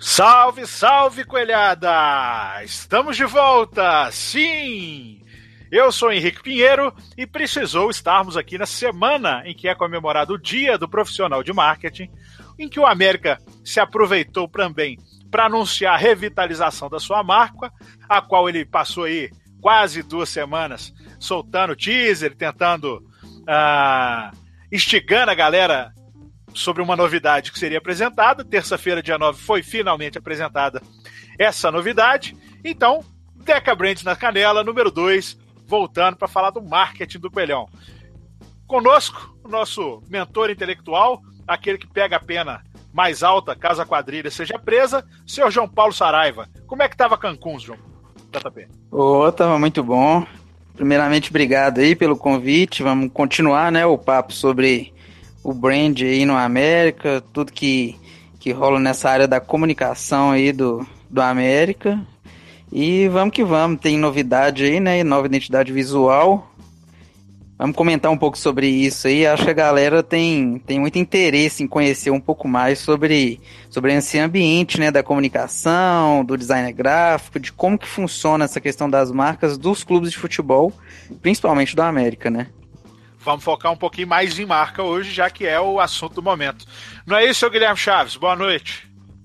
Salve, salve, coelhada! Estamos de volta! Sim! Eu sou Henrique Pinheiro e precisou estarmos aqui na semana em que é comemorado o Dia do Profissional de Marketing, em que o América se aproveitou também para anunciar a revitalização da sua marca, a qual ele passou aí quase 2 semanas soltando teaser, tentando instigando a galera sobre uma novidade que seria apresentada. Terça-feira, dia 9, foi finalmente apresentada essa novidade. Então, Deca Brands na canela, número 2, voltando para falar do marketing do Coelhão. Conosco, o nosso mentor intelectual, aquele que pega a pena mais alta, caso a quadrilha seja presa, senhor João Paulo Saraiva. Como é que estava Cancún, João? JP. Tava muito bom. Primeiramente, obrigado aí pelo convite. Vamos continuar, né, o papo sobre o brand aí no América, tudo que rola nessa área da comunicação aí do América. E vamos que vamos, tem novidade aí, né, nova identidade visual. Vamos comentar um pouco sobre isso aí. Acho que a galera tem muito interesse em conhecer um pouco mais sobre esse ambiente, né, da comunicação, do design gráfico, de como que funciona essa questão das marcas dos clubes de futebol, principalmente do América, né? Vamos focar um pouquinho mais em marca hoje, já que é o assunto do momento. Não é isso, seu Guilherme Chaves? Boa noite.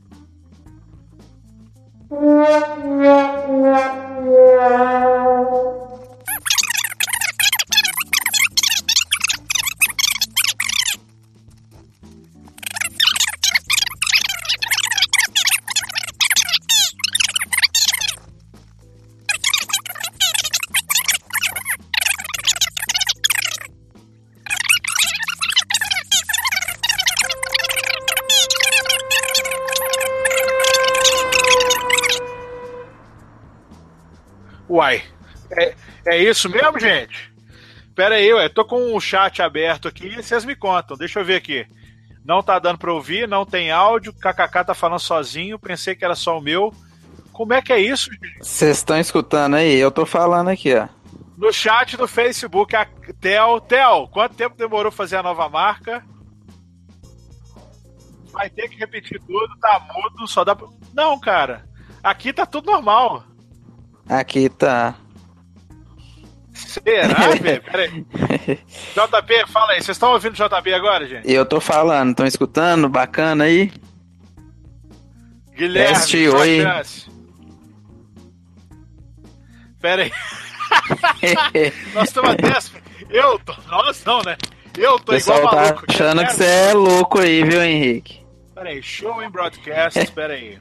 Uai, é isso mesmo, gente? Pera aí, tô com o chat aberto aqui e vocês me contam, deixa eu ver aqui. Não tá dando pra ouvir, não tem áudio, KKK tá falando sozinho, pensei que era só o meu. Como é que é isso, gente? Vocês estão escutando aí? Eu tô falando aqui, ó. No chat do Facebook, a Theo, quanto tempo demorou fazer a nova marca? Vai ter que repetir tudo, tá mudo, só dá pra... Não, cara, aqui tá tudo normal. Aqui tá. Será, velho? Pera aí. JP, fala aí. Vocês estão ouvindo o JP agora, gente? Eu tô falando, estão escutando? Bacana aí? Guilherme, oi. Pera aí. Nós estamos até... Nós não, né? Eu tô pessoal igual maluco. Tá achando que você é louco aí, viu, Henrique? Pera aí, show em broadcast, pera aí.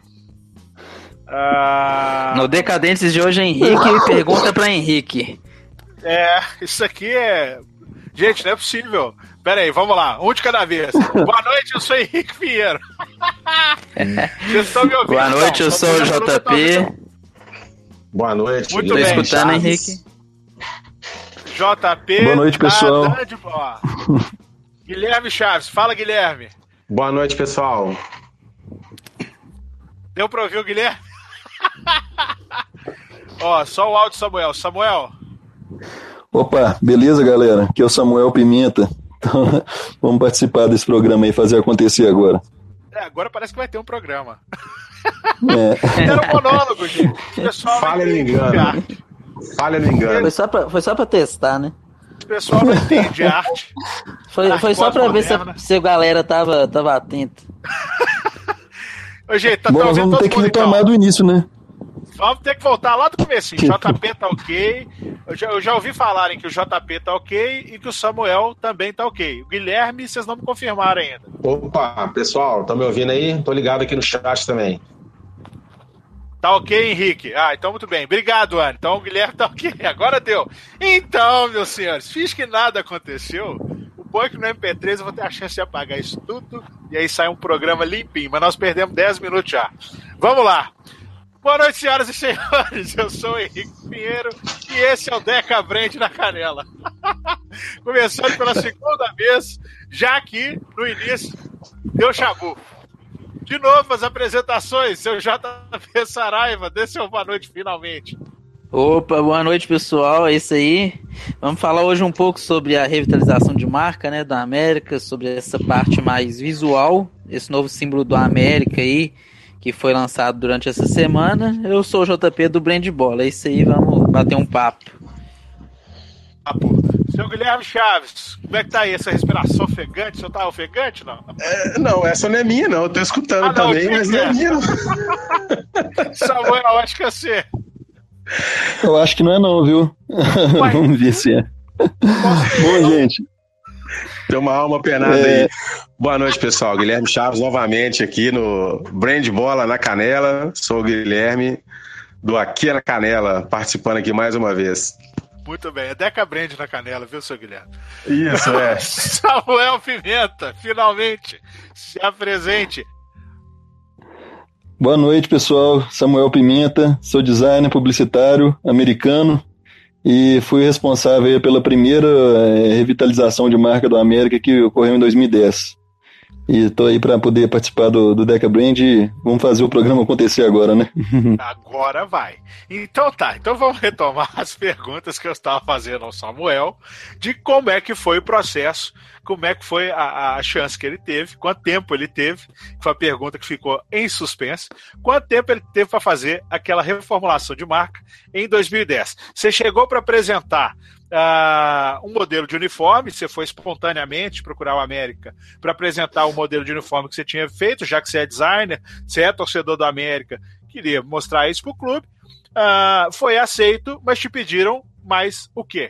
No Decadentes de hoje, Henrique pergunta pra Henrique. Isso aqui é... Gente, não é possível. Pera aí, vamos lá. Um de cada vez. Boa noite, eu sou Henrique Pinheiro. Vocês estão me ouvindo? Boa noite, eu sou o JP. Boa noite. Muito Tô bem, escutando, Chaves. Henrique. JP. Boa noite, pessoal. Guilherme Chaves. Fala, Guilherme. Boa noite, pessoal. Deu pra ouvir o Guilherme? Ó, só o áudio, Samuel. Samuel. Opa, beleza, galera? Aqui é o Samuel Pimenta. Então, vamos participar desse programa aí, fazer acontecer agora. Agora parece que vai ter um programa. É. Era um monólogo, gente. O pessoal Falha no engano. Falha no engano. Foi só pra testar, né? O pessoal não entende arte. Foi só pra ver se a galera tava atenta. Ô, gente, Bom, nós vamos ter que retomar do início, né? Vamos ter que voltar lá do começo. JP tá ok. Eu já ouvi falarem que o JP tá ok e que o Samuel também tá ok. O Guilherme, vocês não me confirmaram ainda. Opa, pessoal, estão me ouvindo aí? Tô ligado aqui no chat também. Tá ok, Henrique? Então muito bem. Obrigado, Ana. Então o Guilherme tá ok. Agora deu. Então, meus senhores, fiz que nada aconteceu. O bom é que no MP3 eu vou ter a chance de apagar isso tudo e aí sai um programa limpinho. Mas nós perdemos 10 minutos já. Vamos lá. Boa noite, senhoras e senhores. Eu sou o Henrique Pinheiro e esse é o Deca Brand na Canela. Começando pela segunda vez, já aqui no início deu chabu. De novo, as apresentações, seu JP Saraiva, dê seu boa noite finalmente. Opa, boa noite, pessoal, é isso aí. Vamos falar hoje um pouco sobre a revitalização de marca, né, da América, sobre essa parte mais visual, esse novo símbolo do América aí, que foi lançado durante essa semana. Eu sou o JP do Brand Bola. É isso aí, vamos bater um papo. Seu Guilherme Chaves, como é que tá aí essa respiração ofegante? O senhor tá ofegante, não? Não, essa não é minha, não. Eu tô escutando também, mas não é minha, não. Samuel, acho que é você. Eu acho que não é não, viu? Vamos ver se é. Bom, gente. Tem uma alma penada aí. Boa noite, pessoal. Guilherme Chaves novamente aqui no Brand Bola na Canela. Sou o Guilherme do Aqui na Canela, participando aqui mais uma vez. Muito bem, é Deca Brand na canela, viu, seu Guilherme? Isso, é. Samuel Pimenta, finalmente, se apresente. Boa noite, pessoal. Samuel Pimenta, sou designer publicitário americano e fui responsável pela primeira revitalização de marca do América que ocorreu em 2010. E estou aí para poder participar do Deca Brand e vamos fazer o programa acontecer agora, né? Agora vai. Então tá, então vamos retomar as perguntas que eu estava fazendo ao Samuel de como é que foi o processo, como é que foi a chance que ele teve, quanto tempo ele teve, que foi a pergunta que ficou em suspense, quanto tempo ele teve para fazer aquela reformulação de marca em 2010. Você chegou para apresentar um modelo de uniforme, você foi espontaneamente procurar o América para apresentar o modelo de uniforme que você tinha feito, já que você é designer, você é torcedor do América, queria mostrar isso para o clube, foi aceito, mas te pediram mais o quê?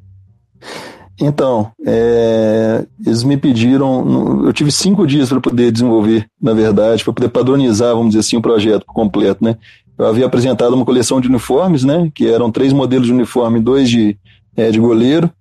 Então, eles me pediram, eu tive 5 dias para poder desenvolver, na verdade, para poder padronizar, vamos dizer assim, o projeto completo, né? Eu havia apresentado uma coleção de uniformes, né? Que eram 3 modelos de uniforme, 2 de goleiro,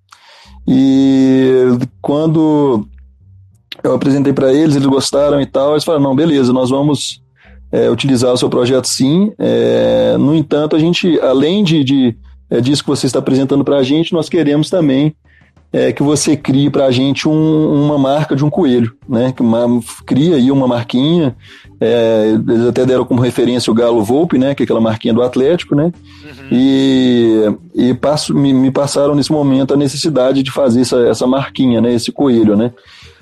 e quando eu apresentei para eles, eles gostaram e tal, eles falaram, não, beleza, nós vamos utilizar o seu projeto sim, no entanto, a gente, além disso que você está apresentando para a gente, nós queremos também que você crie para a gente uma marca de um coelho, né? Que cria aí uma marquinha, eles até deram como referência o Galo Volpe, né? Que é aquela marquinha do Atlético, né? Uhum. E me passaram nesse momento a necessidade de fazer essa marquinha, né? Esse coelho, né?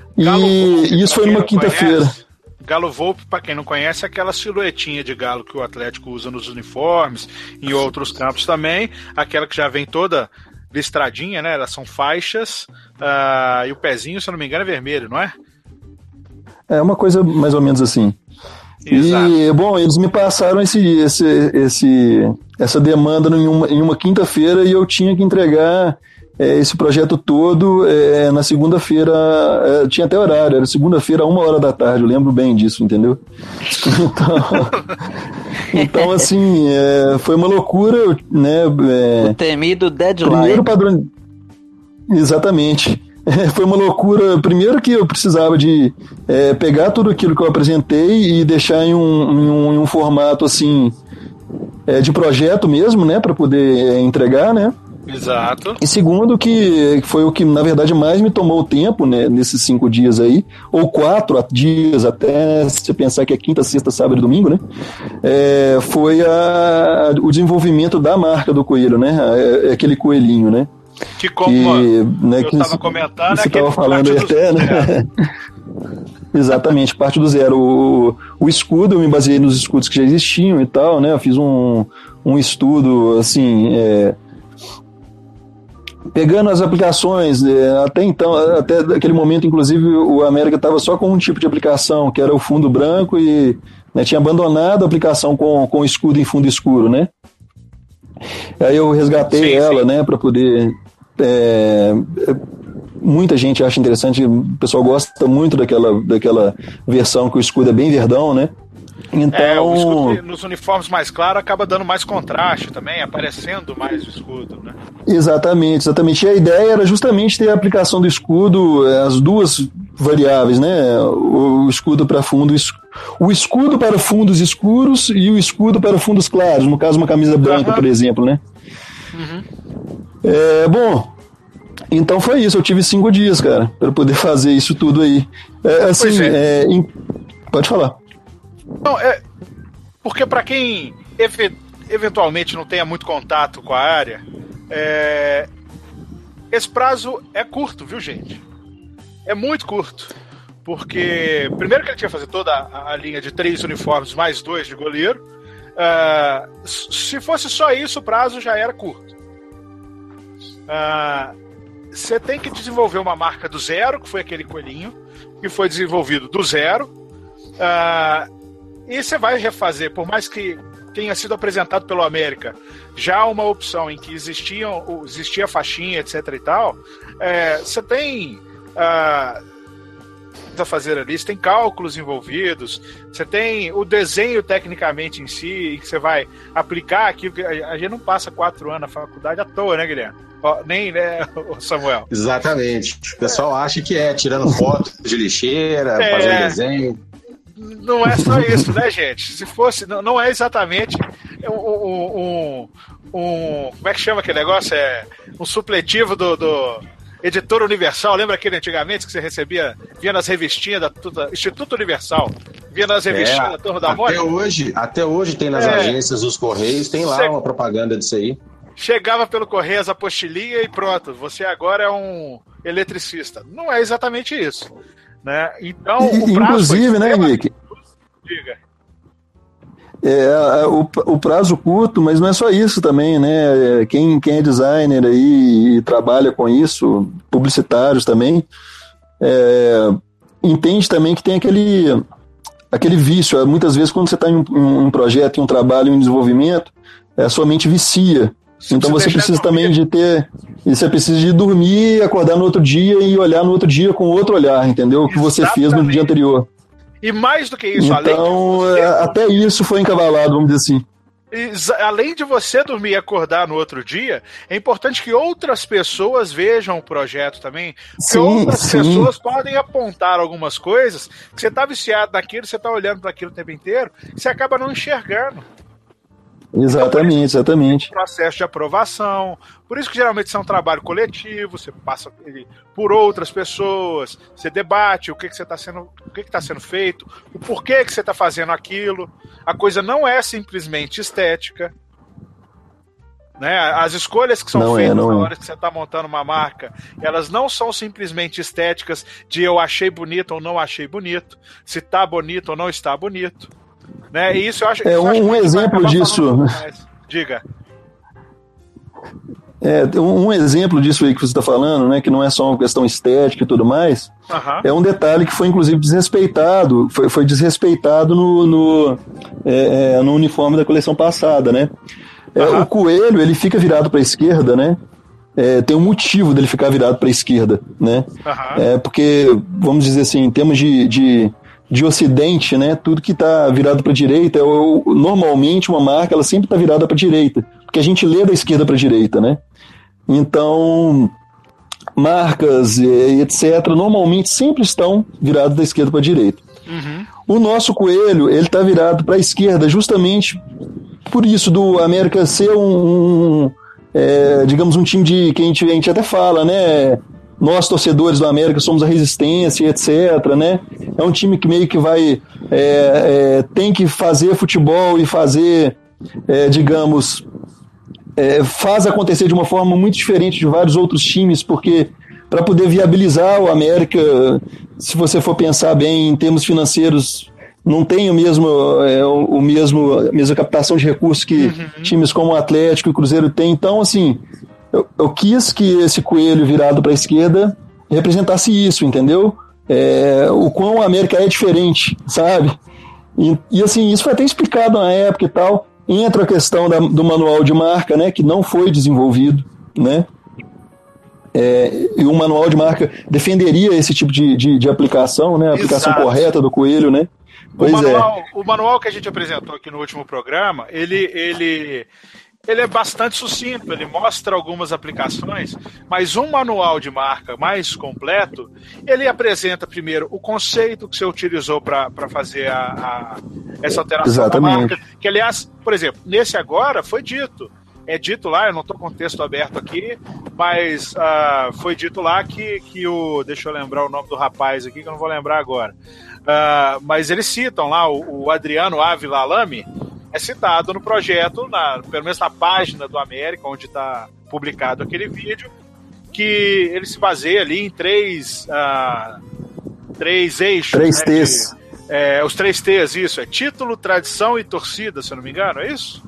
E isso foi numa quinta-feira. Galo Volpe, para quem não conhece, é aquela silhuetinha de galo que o Atlético usa nos uniformes, em outros campos também, aquela que já vem toda listradinha, né? Elas são faixas, e o pezinho, se eu não me engano, é vermelho, não é? É uma coisa mais ou menos assim. Exato. E, bom, eles me passaram essa demanda em uma quinta-feira e eu tinha que entregar esse projeto todo na segunda-feira, tinha até horário, era segunda-feira, 1h da tarde, eu lembro bem disso, entendeu? Então assim, foi uma loucura, né? O temido deadline. Primeiro padrão. Exatamente. Foi uma loucura. Primeiro que eu precisava de pegar tudo aquilo que eu apresentei e deixar em um formato assim de projeto mesmo, né, para poder entregar, né? Exato. E segundo que foi o que na verdade mais me tomou tempo, né, nesses 5 dias aí, ou 4 dias até, se você pensar que é quinta, sexta, sábado e domingo, né? Foi o desenvolvimento da marca do coelho, né? Aquele coelhinho, né? Que como eu estava comentando, você estava falando aí até, né? Exatamente, parte do zero. O escudo, eu me baseei nos escudos que já existiam e tal, né? Eu fiz um estudo, assim, pegando as aplicações, até então, até aquele momento, inclusive, o América estava só com um tipo de aplicação, que era o fundo branco, e né, tinha abandonado a aplicação com escudo em fundo escuro, né? Aí eu resgatei ela, né, para poder... muita gente acha interessante, o pessoal gosta muito daquela versão que o escudo é bem verdão, né? Então, o escudo nos uniformes mais claros acaba dando mais contraste também, aparecendo mais o escudo, né? Exatamente. E a ideia era justamente ter a aplicação do escudo, as duas variáveis, né? O escudo para fundos, o escudo para fundos escuros e o escudo para fundos claros, no caso uma camisa branca, por exemplo, né? Uhum. Bom, então foi isso, eu tive 5 dias, cara, para poder fazer isso tudo aí. Pode falar. Não, porque para quem eventualmente não tenha muito contato com a área, esse prazo é curto, viu, gente? É muito curto. porque primeiro que ele tinha que fazer toda a linha de 3 uniformes mais 2 de goleiro. Se fosse só isso, o prazo já era curto. Você tem que desenvolver uma marca do zero, que foi aquele coelhinho, que foi desenvolvido do zero. E você vai refazer, por mais que tenha sido apresentado pelo América, já uma opção em que existia faixinha, etc e tal, você tem a fazer ali, você tem cálculos envolvidos, você tem o desenho tecnicamente em si, que você vai aplicar aquilo, que a gente não passa 4 anos na faculdade à toa, né, Guilherme? Nem, né, Samuel? Exatamente. O pessoal acha que tirando foto de lixeira, fazendo desenho. Não é só isso, né, gente? Se fosse, não é exatamente como é que chama aquele negócio? Um supletivo do Editora Universal. Lembra aquele antigamente que você via nas revistinhas da Instituto Universal, via nas revistinhas da Turma da Mônica? Até hoje tem nas agências dos Correios, tem lá uma propaganda disso aí. Chegava pelo correio as apostilinhas e pronto, você agora é um eletricista. Não é exatamente isso, né? Então, o prazo inclusive, né, Henrique? Diga. O prazo curto, mas não é só isso também, né? Quem é designer aí e trabalha com isso, publicitários também, entende também que tem aquele vício. Muitas vezes, quando você está em um projeto, em um trabalho, em um desenvolvimento, a sua mente vicia. Então você precisa também você precisa de dormir, acordar no outro dia e olhar no outro dia com outro olhar, entendeu? O que você fez no dia anterior. E mais do que isso, então, até isso foi encavalado, vamos dizer assim. Além de você dormir e acordar no outro dia, é importante que outras pessoas vejam o projeto também, porque outras pessoas podem apontar algumas coisas que você está viciado naquilo, você está olhando para aquilo o tempo inteiro, e você acaba não enxergando. Exatamente. Processo de aprovação. Por isso que geralmente isso é um trabalho coletivo, você passa por outras pessoas, você debate o que está sendo feito, o porquê que você está fazendo aquilo. A coisa não é simplesmente estética. Né? As escolhas que são feitas na hora que você está montando uma marca, elas não são simplesmente estéticas de eu achei bonito ou não achei bonito, se está bonito ou não está bonito. Né? E isso eu acho. Um exemplo disso. Diga. Um exemplo disso aí que você está falando, né, que não é só uma questão estética e tudo mais, é um detalhe que foi inclusive desrespeitado, foi desrespeitado no uniforme da coleção passada, né? O coelho, ele fica virado para a esquerda, né? Tem um motivo dele ficar virado para a esquerda, né? Porque, vamos dizer assim, em termos de ocidente, né, tudo que está virado para a direita, normalmente uma marca ela sempre está virada para a direita, porque a gente lê da esquerda para a direita, né? Então, marcas e etc. normalmente sempre estão viradas da esquerda para a direita. O nosso coelho, ele está virado para a esquerda justamente por isso do América ser digamos um time que a gente até fala, né? Nós, torcedores do América, somos a resistência, etc., né? É um time que meio que vai... tem que fazer futebol e fazer, digamos... faz acontecer de uma forma muito diferente de vários outros times, porque para poder viabilizar o América, se você for pensar bem em termos financeiros, não tem a mesma captação de recursos que times como o Atlético e o Cruzeiro têm. Então, assim... Eu quis que esse coelho virado para a esquerda representasse isso, entendeu? O quão o América é diferente, sabe? E assim, isso foi até explicado na época e tal. Entra a questão do manual de marca, né? Que não foi desenvolvido, né? E o manual de marca defenderia esse tipo de aplicação, né? A aplicação correta do coelho, né? O manual que a gente apresentou aqui no último programa, ele é bastante sucinto, ele mostra algumas aplicações, mas um manual de marca mais completo, ele apresenta primeiro o conceito que você utilizou para fazer essa alteração da marca, que aliás, por exemplo, nesse agora foi dito, dito lá, eu não estou com o texto aberto aqui, mas foi dito lá que deixa eu lembrar o nome do rapaz aqui, que eu não vou lembrar agora, mas eles citam lá o Adriano Ávila Alame, é citado no projeto, pelo menos na página do América, onde está publicado aquele vídeo, que ele se baseia ali em três 3 eixos. 3 né, T's. Os 3 T's, isso. É título, tradição e torcida, se eu não me engano, é isso?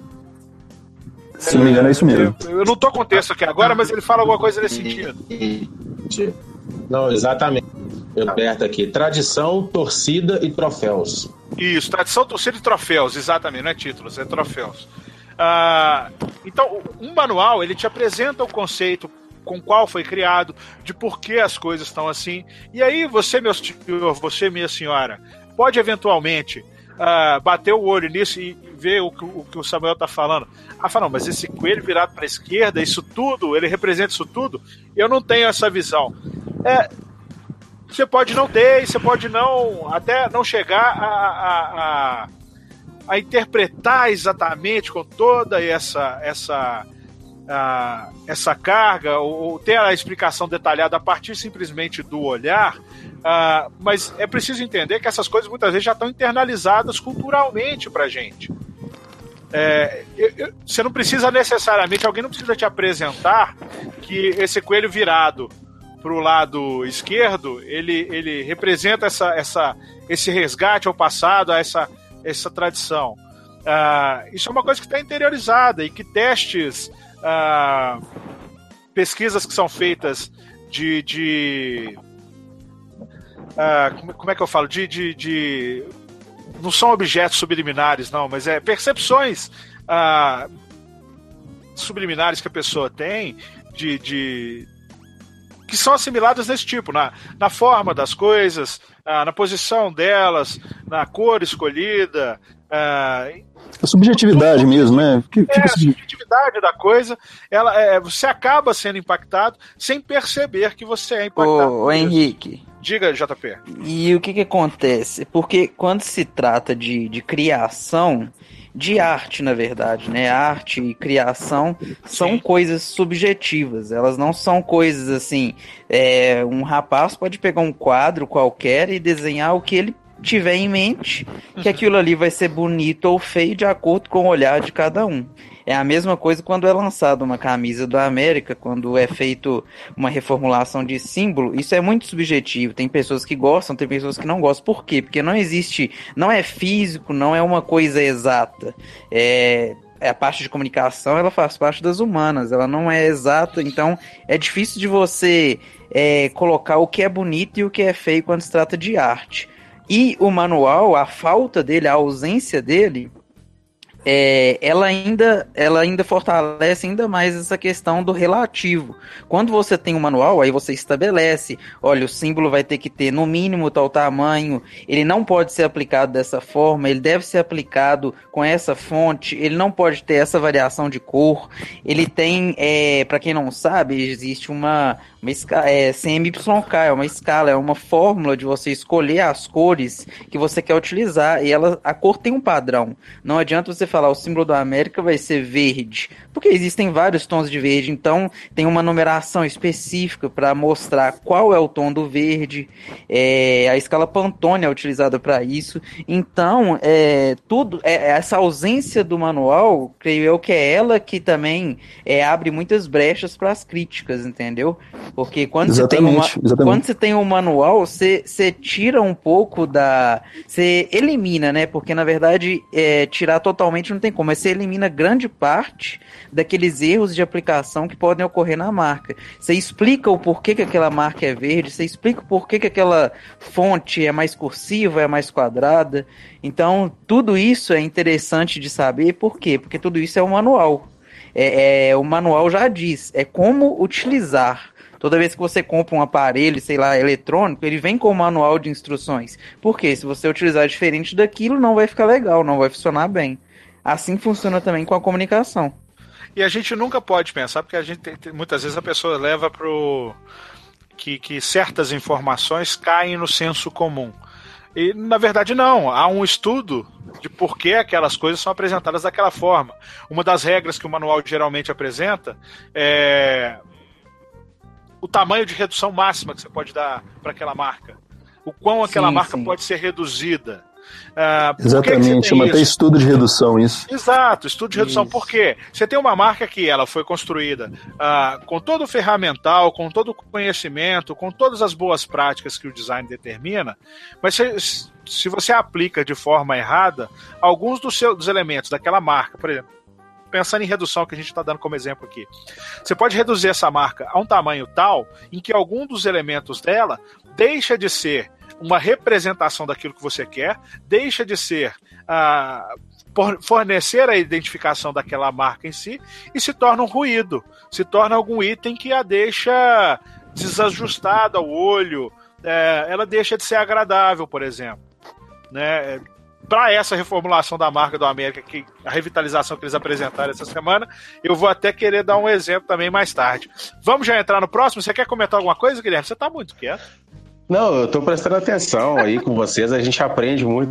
Se não me engano, é isso mesmo. Eu não tô com o texto aqui agora, mas ele fala alguma coisa nesse sentido. Não, exatamente. Eu aperto aqui. Tradição, torcida e troféus. Isso, tradição, torcida e troféus, exatamente, não é títulos, é troféus. Então, um manual, ele te apresenta o conceito com qual foi criado, de por que as coisas estão assim, e aí você, meu senhor, você, minha senhora, pode eventualmente bater o olho nisso e ver o que o Samuel está falando. Fala, não, mas esse coelho virado para a esquerda, isso tudo, ele representa isso tudo? Eu não tenho essa visão. Você pode não ter, e você pode até não chegar a interpretar exatamente com toda essa carga, ou ter a explicação detalhada a partir simplesmente do olhar, mas é preciso entender que essas coisas muitas vezes já estão internalizadas culturalmente pra gente. Você não precisa necessariamente, alguém não precisa te apresentar que esse coelho virado pro lado esquerdo, ele representa esse resgate ao passado, essa tradição. Isso é uma coisa que está interiorizada e que testes, pesquisas que são feitas como é que eu falo? Não são objetos subliminares, não, mas percepções subliminares que a pessoa tem que são assimiladas desse tipo, na forma das coisas, na posição delas, na cor escolhida. A subjetividade mesmo, né? A subjetividade da coisa, você acaba sendo impactado sem perceber que você é impactado. Ô Henrique. Diga, JP. E o que acontece? Porque quando se trata de criação, de arte, na verdade, né? Arte e criação são coisas subjetivas, elas não são coisas assim. Um rapaz pode pegar um quadro qualquer e desenhar o que ele tiver em mente, que aquilo ali vai ser bonito ou feio de acordo com o olhar de cada um. É a mesma coisa quando é lançada uma camisa do América, quando é feito uma reformulação de símbolo, isso é muito subjetivo. Tem pessoas que gostam, tem pessoas que não gostam. Por quê? Porque não é físico, não é uma coisa exata. A parte de comunicação, ela faz parte das humanas, ela não é exata, então é difícil de você colocar o que é bonito e o que é feio quando se trata de arte. E o manual, a falta dele, a ausência dele, ela ainda fortalece ainda mais essa questão do relativo. Quando você tem um manual, aí você estabelece, olha, o símbolo vai ter que ter no mínimo tal tamanho, ele não pode ser aplicado dessa forma, ele deve ser aplicado com essa fonte, ele não pode ter essa variação de cor, ele tem, para quem não sabe, existe uma CMYK, é uma escala, é uma fórmula de você escolher as cores que você quer utilizar, e a cor tem um padrão. Não adianta você falar, o símbolo da América vai ser verde, porque existem vários tons de verde, então tem uma numeração específica para mostrar qual é o tom do verde, a escala Pantone é utilizada para isso, então essa ausência do manual, creio eu que é ela que também abre muitas brechas para as críticas, entendeu? Porque quando você tem um manual, você tira um pouco você elimina, né? Porque na verdade tirar totalmente não tem como, mas você elimina grande parte daqueles erros de aplicação que podem ocorrer na marca. Você explica o porquê que aquela marca é verde, você explica o porquê que aquela fonte é mais cursiva, é mais quadrada. Então, tudo isso é interessante de saber. Por quê? Porque tudo isso é um manual. O manual já diz, como utilizar. Toda vez que você compra um aparelho, sei lá, eletrônico, ele vem com um manual de instruções. Por quê? Se você utilizar diferente daquilo, não vai ficar legal, não vai funcionar bem. Assim funciona também com a comunicação. E a gente nunca pode pensar, porque a gente muitas vezes a pessoa leva que certas informações caem no senso comum. E, na verdade, não. Há um estudo de por que aquelas coisas são apresentadas daquela forma. Uma das regras que o manual geralmente apresenta é o tamanho de redução máxima que você pode dar para aquela marca. O quão aquela marca pode ser reduzida. Exatamente, chama até estudo de redução isso. Exato, estudo de redução. Por quê? Você tem uma marca que ela foi construída com todo o ferramental, com todo o conhecimento, com todas as boas práticas que o design determina, mas se você aplica de forma errada, alguns dos elementos daquela marca, por exemplo, pensando em redução, que a gente está dando como exemplo aqui, você pode reduzir essa marca a um tamanho tal em que algum dos elementos dela deixa de ser uma representação daquilo que você quer, deixa de ser fornecer a identificação daquela marca em si e se torna um ruído, se torna algum item que a deixa desajustada ao olho, ela deixa de ser agradável, por exemplo, né? Para essa reformulação da marca do América, a revitalização que eles apresentaram essa semana, eu vou até querer dar um exemplo também mais tarde. Vamos já entrar no próximo? Você quer comentar alguma coisa, Guilherme? Você está muito quieto. Não, eu tô prestando atenção aí com vocês, a gente aprende muito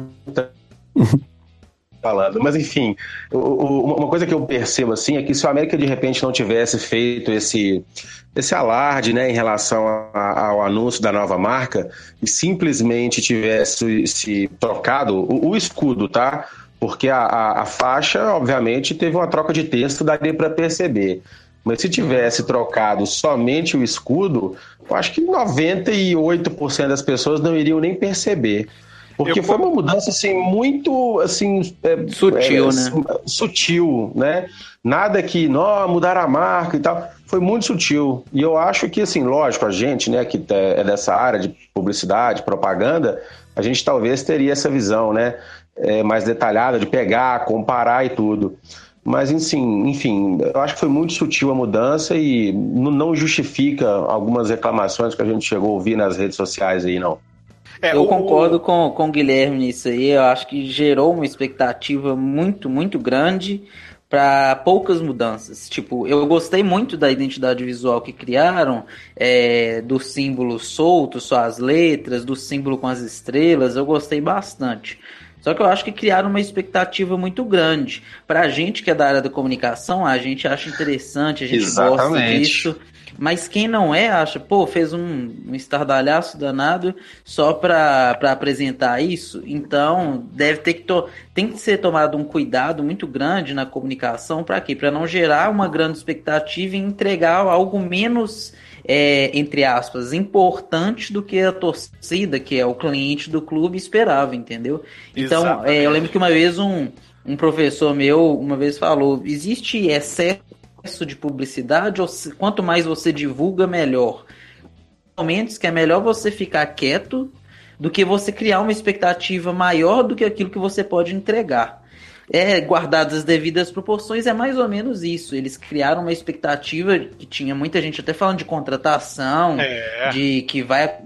falando. Mas enfim, uma coisa que eu percebo assim é que se o América de repente não tivesse feito esse alarde, né, em relação ao anúncio da nova marca e simplesmente tivesse se trocado o escudo, tá? Porque a faixa, obviamente, teve uma troca de texto, daria para perceber. Mas se tivesse trocado somente o escudo, eu acho que 98% das pessoas não iriam nem perceber. Porque foi uma mudança assim, muito assim, sutil, né? Sutil, né? Nada que mudar a marca e tal. Foi muito sutil. E eu acho que, assim, lógico, a gente, né, que é dessa área de publicidade, propaganda, a gente talvez teria essa visão, né, mais detalhada de pegar, comparar e tudo. Mas, enfim, eu acho que foi muito sutil a mudança e não justifica algumas reclamações que a gente chegou a ouvir nas redes sociais aí, não. Eu concordo com o Guilherme nisso aí. Eu acho que gerou uma expectativa muito, muito grande para poucas mudanças. Tipo, eu gostei muito da identidade visual que criaram, do símbolo solto, só as letras, do símbolo com as estrelas. Eu gostei bastante. Só que eu acho que criaram uma expectativa muito grande. Pra gente que é da área da comunicação, a gente acha interessante, a gente gosta disso. Mas quem não acha, fez um estardalhaço danado só pra apresentar isso. Então, tem que ser tomado um cuidado muito grande na comunicação. Pra quê? Pra não gerar uma grande expectativa e entregar algo menos... entre aspas, importante do que a torcida, que é o cliente do clube, esperava, entendeu? Então, eu lembro que uma vez um professor meu falou, existe excesso de publicidade ou quanto mais você divulga, melhor? Momentos que é melhor você ficar quieto do que você criar uma expectativa maior do que aquilo que você pode entregar. Guardadas as devidas proporções, é mais ou menos isso. Eles criaram uma expectativa que tinha muita gente até falando de contratação, de que vai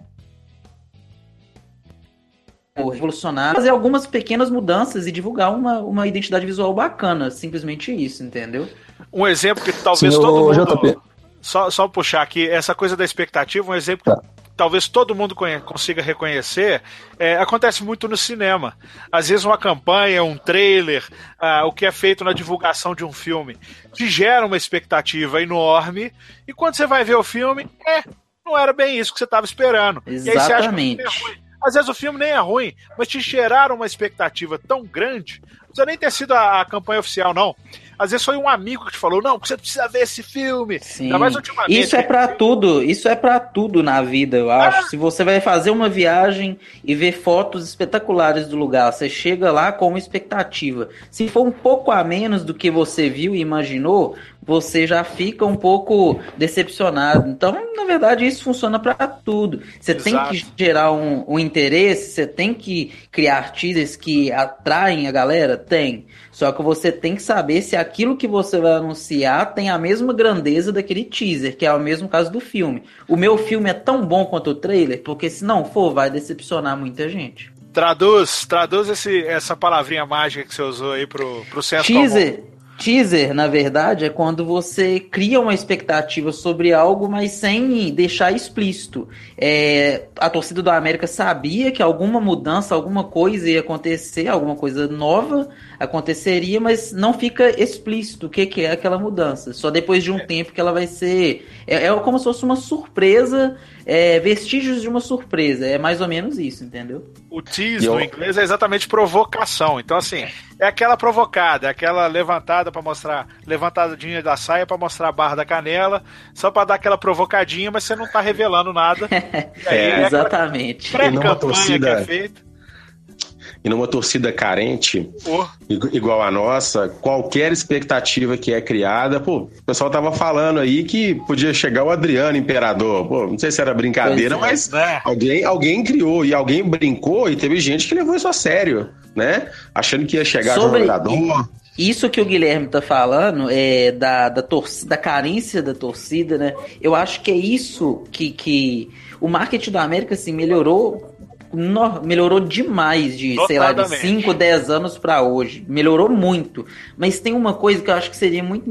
revolucionar, fazer algumas pequenas mudanças e divulgar uma identidade visual bacana, simplesmente isso, entendeu? Um exemplo que talvez todo mundo... Só puxar aqui, essa coisa da expectativa, um exemplo que talvez todo mundo consiga reconhecer, acontece muito no cinema. Às vezes uma campanha, um trailer, o que é feito na divulgação de um filme, te gera uma expectativa enorme, e quando você vai ver o filme, não era bem isso que você estava esperando. Exatamente. E aí você acha que o filme é ruim. Às vezes o filme nem é ruim, mas te geraram uma expectativa tão grande, não precisa nem ter sido a campanha oficial, não. Às vezes foi um amigo que te falou, não, você precisa ver esse filme. Sim. Ainda mais ultimamente. Isso é pra tudo na vida, eu acho. Se você vai fazer uma viagem e ver fotos espetaculares do lugar, você chega lá com uma expectativa. Se for um pouco a menos do que você viu e imaginou, você já fica um pouco decepcionado. Então, na verdade, isso funciona para tudo. Você tem que gerar um interesse, você tem que criar teasers que atraem a galera? Tem. Só que você tem que saber se aquilo que você vai anunciar tem a mesma grandeza daquele teaser, que é o mesmo caso do filme. O meu filme é tão bom quanto o trailer, porque se não for, vai decepcionar muita gente. Traduz essa palavrinha mágica que você usou aí pro senso teaser. comum. Teaser, na verdade, é quando você cria uma expectativa sobre algo, mas sem deixar explícito. A torcida do América sabia que alguma mudança, alguma coisa ia acontecer, alguma coisa nova aconteceria, mas não fica explícito o que é aquela mudança. Só depois de um tempo que ela vai ser... É como se fosse uma surpresa, vestígios de uma surpresa. É mais ou menos isso, entendeu? O tease no inglês é exatamente provocação. Então, assim, é aquela provocada, é aquela levantada para mostrar, levantadinha da saia para mostrar a barra da canela, só para dar aquela provocadinha, mas você não tá revelando nada. Exatamente. Pré-campanha que é feita. E numa torcida carente, igual a nossa, qualquer expectativa que é criada, o pessoal tava falando aí que podia chegar o Adriano Imperador. Não sei se era brincadeira, mas alguém criou e alguém brincou e teve gente que levou isso a sério, né? Achando que ia chegar jogador. Isso que o Guilherme tá falando da carência da torcida, né? Eu acho que é isso que o marketing do América, assim, melhorou demais de 5, 10 anos para hoje. Melhorou muito. Mas tem uma coisa que eu acho que seria muito...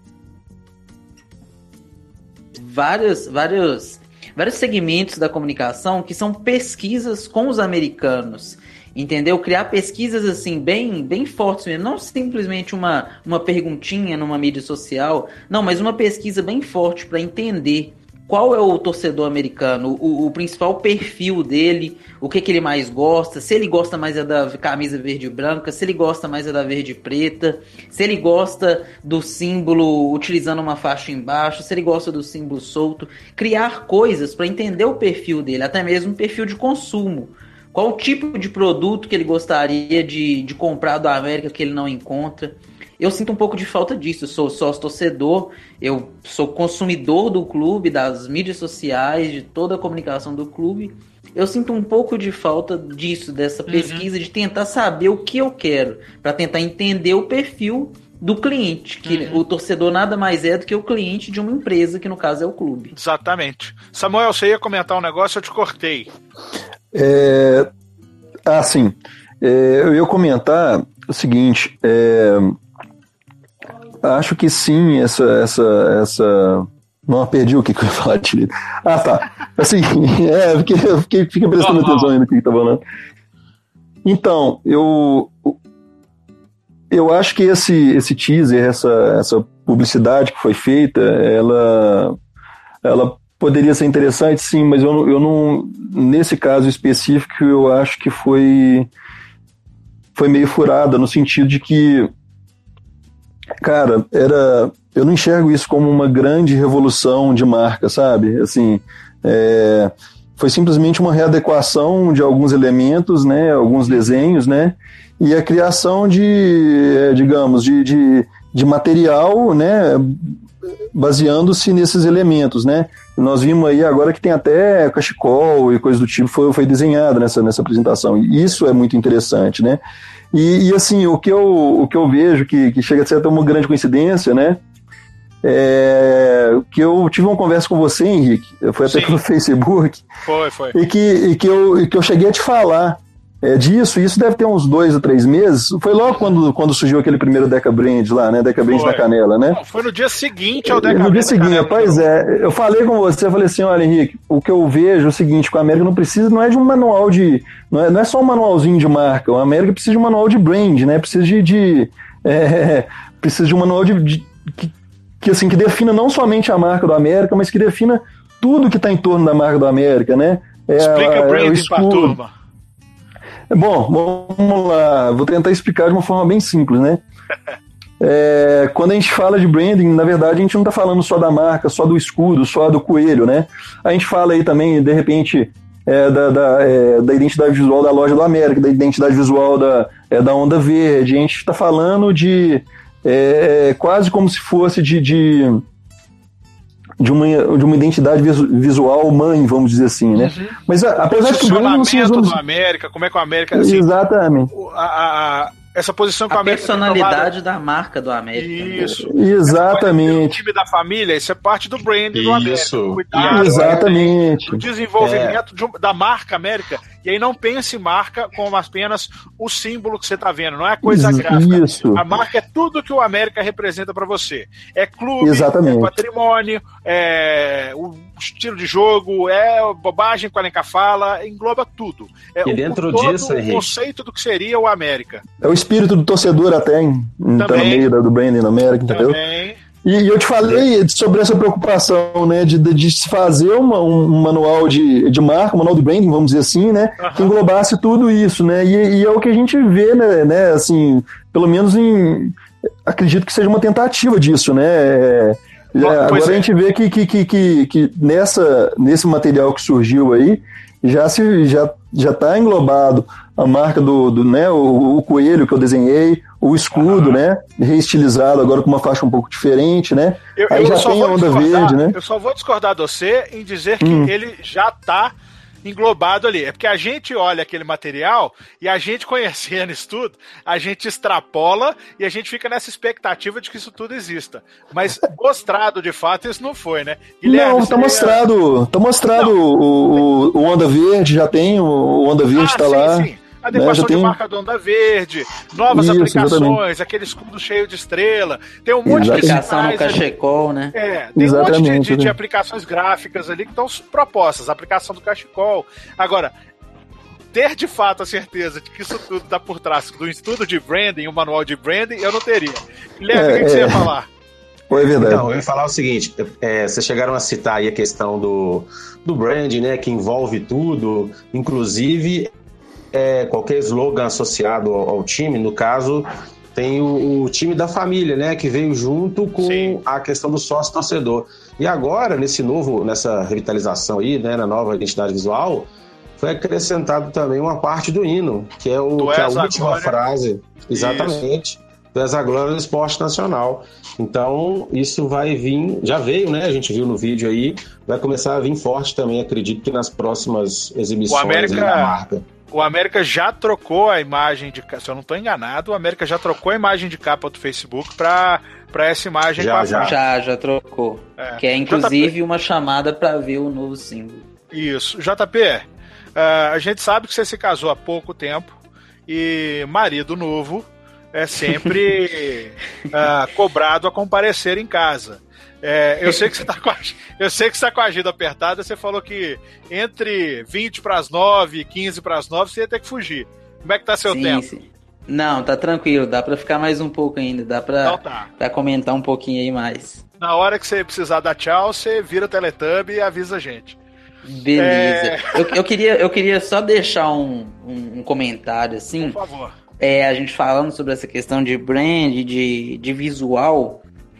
Vários segmentos da comunicação que são pesquisas com os americanos. Entendeu? Criar pesquisas assim, bem fortes mesmo. Não simplesmente uma perguntinha numa mídia social. Não, mas uma pesquisa bem forte para entender qual é o torcedor americano, o principal perfil dele, o que ele mais gosta, se ele gosta mais da camisa verde e branca, se ele gosta mais da verde e preta, se ele gosta do símbolo utilizando uma faixa embaixo, se ele gosta do símbolo solto. Criar coisas para entender o perfil dele, até mesmo o perfil de consumo. Qual o tipo de produto que ele gostaria de comprar do América que ele não encontra. Eu sinto um pouco de falta disso. Eu sou sócio torcedor, eu sou consumidor do clube, das mídias sociais, de toda a comunicação do clube. Eu sinto um pouco de falta disso, dessa pesquisa, de tentar saber o que eu quero, para tentar entender o perfil do cliente, que o torcedor nada mais é do que o cliente de uma empresa, que no caso é o clube. Exatamente. Samuel, você ia comentar um negócio, eu te cortei. Sim. Eu ia comentar o seguinte, acho que sim, essa... Não, perdi o que eu ia falar direito. Tá. Assim, fica prestando atenção aí no que tá falando. Então, eu acho que esse teaser, essa publicidade que foi feita, ela poderia ser interessante, sim, mas eu não, nesse caso específico, eu acho que foi meio furada, no sentido de que, cara, eu não enxergo isso como uma grande revolução de marca, sabe? Assim, foi simplesmente uma readequação de alguns elementos, né, alguns desenhos, né, e a criação digamos, de material, né, baseando-se nesses elementos, né. Nós vimos aí agora que tem até cachecol e coisa do tipo, foi desenhado nessa apresentação, e isso é muito interessante, né. E assim, o que eu vejo que chega a ser até uma grande coincidência, né, que eu tive uma conversa com você, Henrique, foi até pelo Facebook, foi. E que eu cheguei a te falar disso, e isso deve ter uns 2 ou 3 meses, foi logo quando surgiu aquele primeiro Deca Brand lá, né, Deca Brand na Canela, né? Não, foi no dia seguinte ao Deca Brand. No dia seguinte, pois eu falei com você, eu falei assim, olha, Henrique, o que eu vejo é o seguinte, que o América não é de um manual não é só um manualzinho de marca, o América precisa de um manual de brand, né, precisa precisa de um manual que assim, que defina não somente a marca do América, mas que defina tudo que está em torno da marca do América, né? Explica o branding para a turma. Bom, vamos lá, vou tentar explicar de uma forma bem simples, né? Quando a gente fala de branding, na verdade a gente não está falando só da marca, só do escudo, só do coelho, né? A gente fala aí também, de repente, da identidade visual da loja do América, da identidade visual da Onda Verde, a gente está falando de quase como se fosse de uma identidade visual mãe, vamos dizer assim, né? Mas apesar de tudo, não se resume... do América, como é que o América... Assim, exatamente. Essa posição que o América... A personalidade da marca do América. Isso. Exatamente. O time da família, isso é parte do brand do América. Isso. Cuidado, exatamente. O desenvolvimento da marca América E aí não pense marca como apenas o símbolo que você está vendo, não é coisa gráfica. Isso. A marca é tudo que o América representa para você. É clube, Exatamente. é patrimônio, é o estilo de jogo, é bobagem que o Alencar fala, engloba tudo. E dentro disso, o Henrique, conceito do que seria o América. É o espírito do torcedor até, tá no meio do branding da América, entendeu? Também. E eu te falei sobre essa preocupação, né, de se fazer um manual de marca, um manual de branding, vamos dizer assim, né, que englobasse tudo isso, né, e é o que a gente vê, né, assim, pelo menos acredito que seja uma tentativa disso, né, agora a gente vê que nesse material que surgiu aí, já está englobado a marca né, o coelho que eu desenhei, o escudo, né, reestilizado agora com uma faixa um pouco diferente, né, aí já tem a onda verde, né. Eu só vou discordar de você em dizer que ele já está englobado ali. É porque a gente olha aquele material e a gente conhecendo isso tudo, a gente extrapola e a gente fica nessa expectativa de que isso tudo exista. Mas mostrado de fato isso não foi, né? Guilherme, não, tá mostrado o Onda Verde, já tem, o Onda Verde tá lá. Sim. Adequação de marca do Onda Verde, novas aplicações, exatamente. Aquele escudo cheio de estrela, tem um monte de aplicação no cachecol, né? Tem um monte de aplicações gráficas ali que estão propostas, a aplicação do cachecol. Agora, ter de fato a certeza de que isso tudo está por trás do estudo de branding, um manual de branding, eu não teria. Guilherme, o que você ia falar? É verdade. Então, eu ia falar o seguinte, vocês chegaram a citar aí a questão do branding, né, que envolve tudo, inclusive qualquer slogan associado ao time, no caso, tem o time da família, né, que veio junto com a questão do sócio-torcedor. E agora, nessa revitalização aí, né, na nova identidade visual, foi acrescentado também uma parte do hino, que é a última frase. Exatamente. Tu és a glória do esporte nacional. Então, isso vai vir, já veio, né? A gente viu no vídeo aí, vai começar a vir forte também, acredito que nas próximas exibições da marca. O América já trocou a imagem de capa, se eu não estou enganado, o América já trocou a imagem de capa do Facebook para essa imagem. Já trocou. Que é inclusive uma chamada para ver o novo símbolo. Isso. JP, a gente sabe que você se casou há pouco tempo e marido novo é sempre cobrado a comparecer em casa. Eu sei que você está com a agenda apertada. Você falou que entre 20 para as 9 e 15 para as 9 você ia ter que fugir. Como é que tá seu tempo? Sim. Não, tá tranquilo. Dá para ficar mais um pouco ainda. Dá para comentar um pouquinho aí mais. Na hora que você precisar dar tchau, você vira Teletubb e avisa a gente. Beleza. Eu queria só deixar um comentário assim. Por favor. A gente falando sobre essa questão de brand, de visual.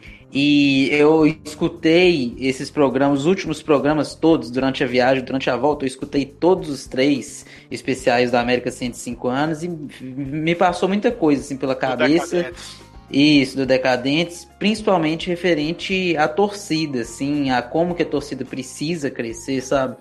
E eu escutei esses programas, os últimos programas todos, durante a viagem, durante a volta, eu escutei todos os 3 especiais da América 105 anos e me passou muita coisa assim pela cabeça. Isso, do Decadentes, principalmente referente à torcida, assim, a como que a torcida precisa crescer, sabe?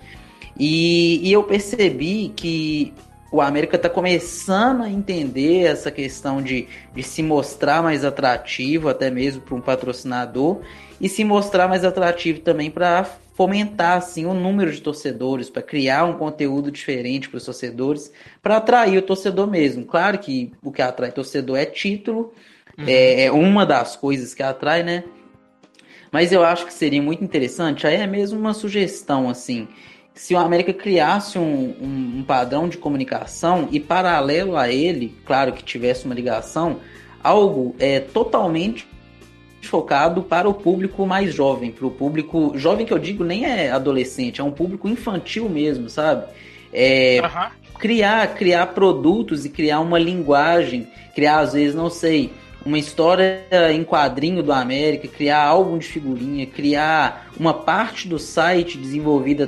E eu percebi que o América está começando a entender essa questão de se mostrar mais atrativo, até mesmo para um patrocinador, e se mostrar mais atrativo também para fomentar assim, o número de torcedores, para criar um conteúdo diferente para os torcedores, para atrair o torcedor mesmo. Claro que o que atrai torcedor é título, é uma das coisas que atrai, né? Mas eu acho que seria muito interessante, aí é mesmo uma sugestão, assim, se o América criasse um padrão de comunicação e paralelo a ele, claro que tivesse uma ligação, algo totalmente focado para o público mais jovem, para o público jovem que eu digo nem é adolescente, é um público infantil mesmo, sabe? Criar produtos e criar uma linguagem, criar às vezes, não sei, uma história em quadrinho do América, criar álbum de figurinha, criar uma parte do site desenvolvida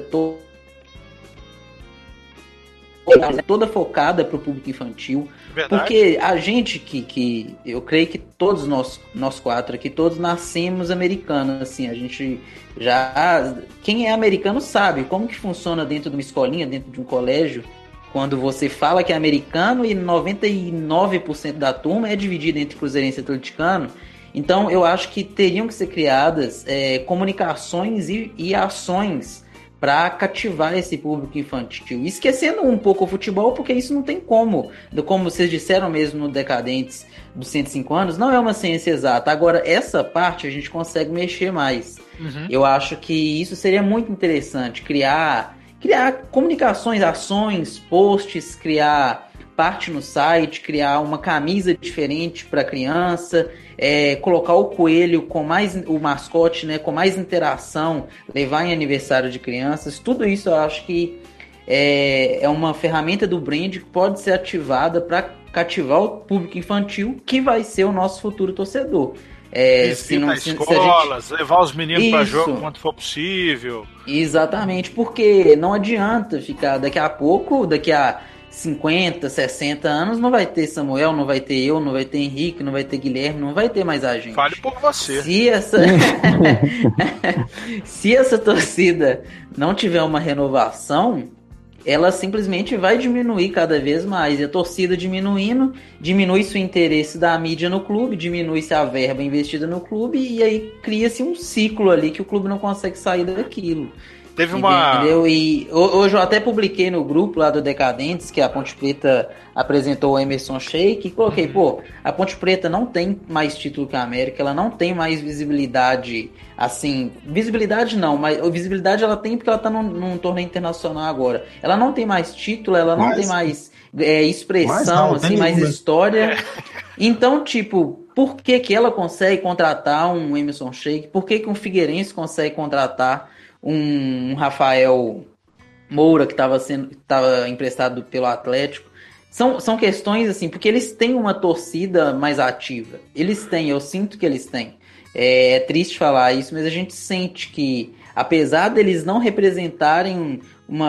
toda focada para o público infantil. Verdade. Porque a gente que eu creio que todos nós 4 aqui, todos nascemos americanos, assim, a gente já, quem é americano sabe como que funciona dentro de uma escolinha, dentro de um colégio, quando você fala que é americano e 99% da turma é dividida entre cruzeirense e atleticano. Então eu acho que teriam que ser criadas comunicações e ações para cativar esse público infantil. Esquecendo um pouco o futebol, porque isso não tem como. Como vocês disseram mesmo no Decadentes dos 105 anos, não é uma ciência exata. Agora, essa parte a gente consegue mexer mais. Eu acho que isso seria muito interessante, criar comunicações, ações, posts, criar parte no site, criar uma camisa diferente para a criança, colocar o coelho com mais, o mascote, né, com mais interação, levar em aniversário de crianças. Tudo isso eu acho que é uma ferramenta do brand que pode ser ativada para cativar o público infantil, que vai ser o nosso futuro torcedor. Visita escolas, levar os meninos para jogo quanto for possível. Exatamente, porque não adianta ficar daqui a 50, 60 anos, não vai ter Samuel, não vai ter eu, não vai ter Henrique, não vai ter Guilherme, não vai ter mais a gente. Fale por você. Se essa torcida não tiver uma renovação, ela simplesmente vai diminuir cada vez mais. E a torcida diminuindo, diminui-se o interesse da mídia no clube, diminui-se a verba investida no clube, e aí cria-se um ciclo ali que o clube não consegue sair daquilo. Teve uma... Entendeu? E hoje eu até publiquei no grupo lá do Decadentes, que a Ponte Preta apresentou o Emerson Sheik, e coloquei, a Ponte Preta não tem mais título que a América, ela não tem mais visibilidade, assim, visibilidade não, mas visibilidade ela tem porque ela tá num torneio internacional agora. Ela não tem mais título, ela não tem mais expressão, mais história. Então, tipo, por que ela consegue contratar um Emerson Sheik? Por que um Figueirense consegue contratar um Rafael Moura que estava emprestado pelo Atlético? São questões assim, porque eles têm uma torcida mais ativa. Eu sinto que eles têm. É triste falar isso, mas a gente sente que, apesar deles não representarem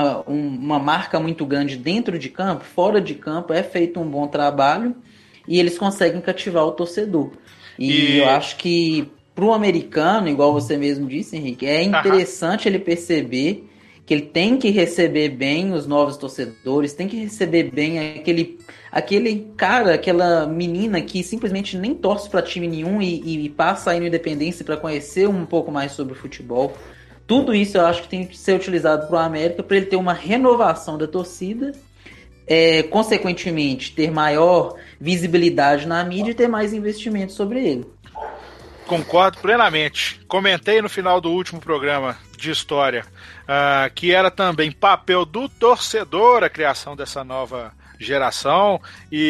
uma marca muito grande dentro de campo, fora de campo é feito um bom trabalho e eles conseguem cativar o torcedor. E eu acho que pro americano, igual você mesmo disse, Henrique, é interessante ele perceber que ele tem que receber bem os novos torcedores, tem que receber bem aquele cara, aquela menina que simplesmente nem torce para time nenhum e passa aí no Independência para conhecer um pouco mais sobre o futebol. Tudo isso eu acho que tem que ser utilizado pro América para ele ter uma renovação da torcida, consequentemente ter maior visibilidade na mídia e ter mais investimento sobre ele. Concordo plenamente. Comentei no final do último programa de história que era também papel do torcedor a criação dessa nova geração,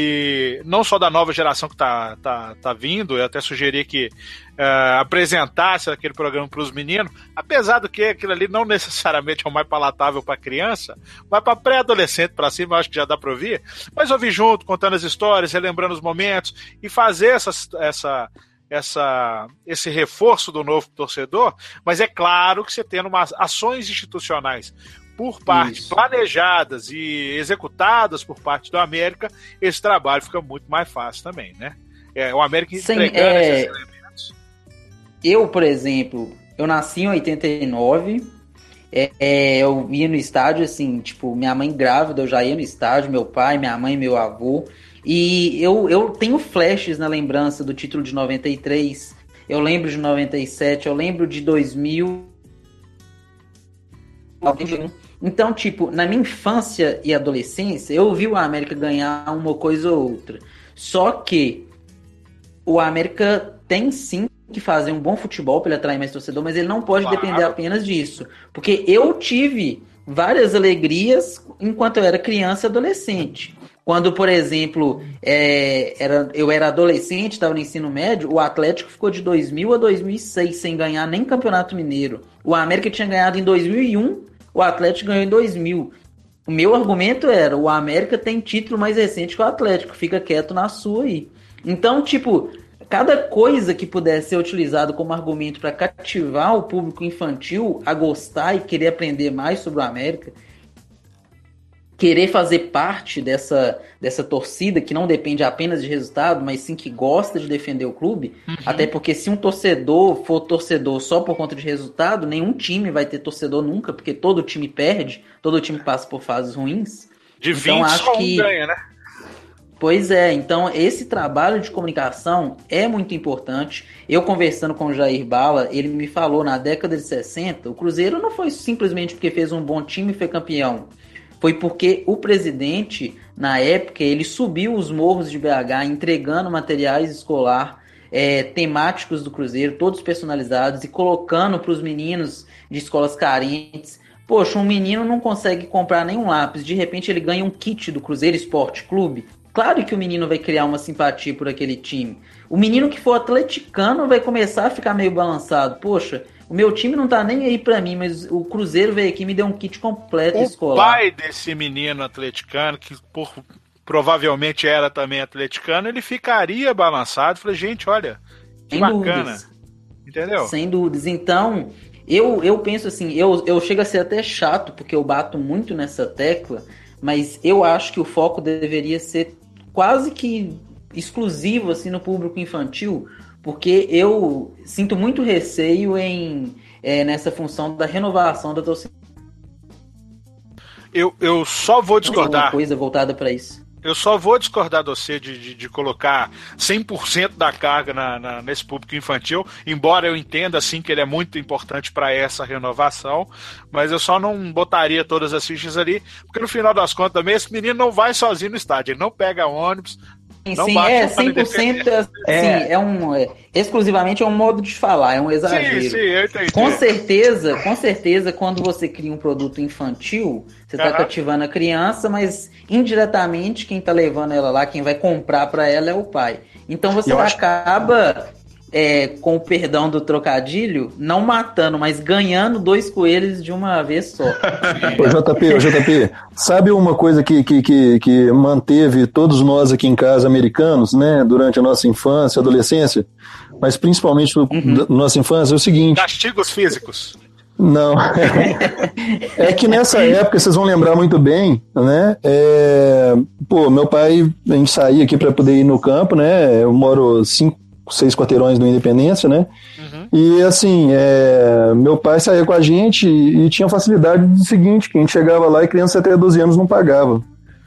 e não só da nova geração que tá vindo. Eu até sugeri que apresentasse aquele programa para os meninos, apesar do que aquilo ali não necessariamente é o mais palatável para criança, mas para pré-adolescente para cima eu acho que já dá para ouvir, mas ouvir junto, contando as histórias, relembrando os momentos e fazer esse reforço do novo torcedor. Mas é claro que você tendo ações institucionais por parte planejadas e executadas por parte do América, esse trabalho fica muito mais fácil também, né? O América entregando esses elementos. Eu, por exemplo, eu nasci em 89, eu ia no estádio, assim, tipo, minha mãe grávida, eu já ia no estádio, meu pai, minha mãe, meu avô. E eu tenho flashes na lembrança do título de 93, eu lembro de 97, eu lembro de 2000. Então, tipo, na minha infância e adolescência, eu vi o América ganhar uma coisa ou outra. Só que o América tem sim que fazer um bom futebol para ele atrair mais torcedor, mas ele não pode depender apenas disso. Porque eu tive várias alegrias enquanto eu era criança e adolescente. Quando, por exemplo, eu era adolescente, estava no ensino médio, o Atlético ficou de 2000 a 2006 sem ganhar nem Campeonato Mineiro. O América tinha ganhado em 2001, o Atlético ganhou em 2000. O meu argumento era, o América tem título mais recente que o Atlético, fica quieto na sua aí. Então, tipo, cada coisa que puder ser utilizado como argumento para cativar o público infantil a gostar e querer aprender mais sobre o América, querer fazer parte dessa torcida que não depende apenas de resultado, mas sim que gosta de defender o clube. Até porque se um torcedor for torcedor só por conta de resultado, nenhum time vai ter torcedor nunca, porque todo time perde, todo time passa por fases ruins. De 20 então, acho só um ganha, né? Pois é, então esse trabalho de comunicação é muito importante. Eu conversando com o Jair Bala, ele me falou na década de 60, o Cruzeiro não foi simplesmente porque fez um bom time e foi campeão. Foi porque o presidente, na época, ele subiu os morros de BH entregando materiais escolar temáticos do Cruzeiro, todos personalizados, e colocando para os meninos de escolas carentes. Poxa, um menino não consegue comprar nenhum lápis, de repente ele ganha um kit do Cruzeiro Esporte Clube. Claro que o menino vai criar uma simpatia por aquele time. O menino que for atleticano vai começar a ficar meio balançado. Poxa, o meu time não tá nem aí pra mim, mas o Cruzeiro veio aqui e me deu um kit completo escolar. O pai desse menino atleticano, que provavelmente era também atleticano, ele ficaria balançado. Falei, gente, olha, que Sem bacana. dúvidas. Entendeu? Sem dúvidas. Então, eu penso assim, eu chego a ser até chato, porque eu bato muito nessa tecla, mas eu acho que o foco deveria ser quase que exclusivo assim, no público infantil, porque eu sinto muito receio nessa função da renovação da torcida. Eu só vou discordar. Uma coisa voltada para isso. Eu só vou discordar de você de colocar 100% da carga nesse público infantil, embora eu entenda assim que ele é muito importante para essa renovação, mas eu só não botaria todas as fichas ali, porque no final das contas também esse menino não vai sozinho no estádio, ele não pega ônibus. Sim, 100% assim, exclusivamente é um modo de falar, é um exagero. Sim, eu entendi. Com certeza, quando você cria um produto infantil, você está cativando a criança, mas indiretamente quem está levando ela lá, quem vai comprar para ela é o pai. Então você acaba, com o perdão do trocadilho, não matando, mas ganhando 2 coelhos de uma vez só. Ô JP, sabe uma coisa que manteve todos nós aqui em casa americanos, né, durante a nossa infância, adolescência, mas principalmente na nossa infância, é o seguinte... Castigos físicos. Não. É que nessa época, vocês vão lembrar muito bem, né? Meu pai, a gente saía aqui para poder ir no campo, né? Eu moro 5-6 quarteirões do Independência, né? E assim, meu pai saía com a gente e tinha facilidade do seguinte, que a gente chegava lá e criança até 12 anos não pagava.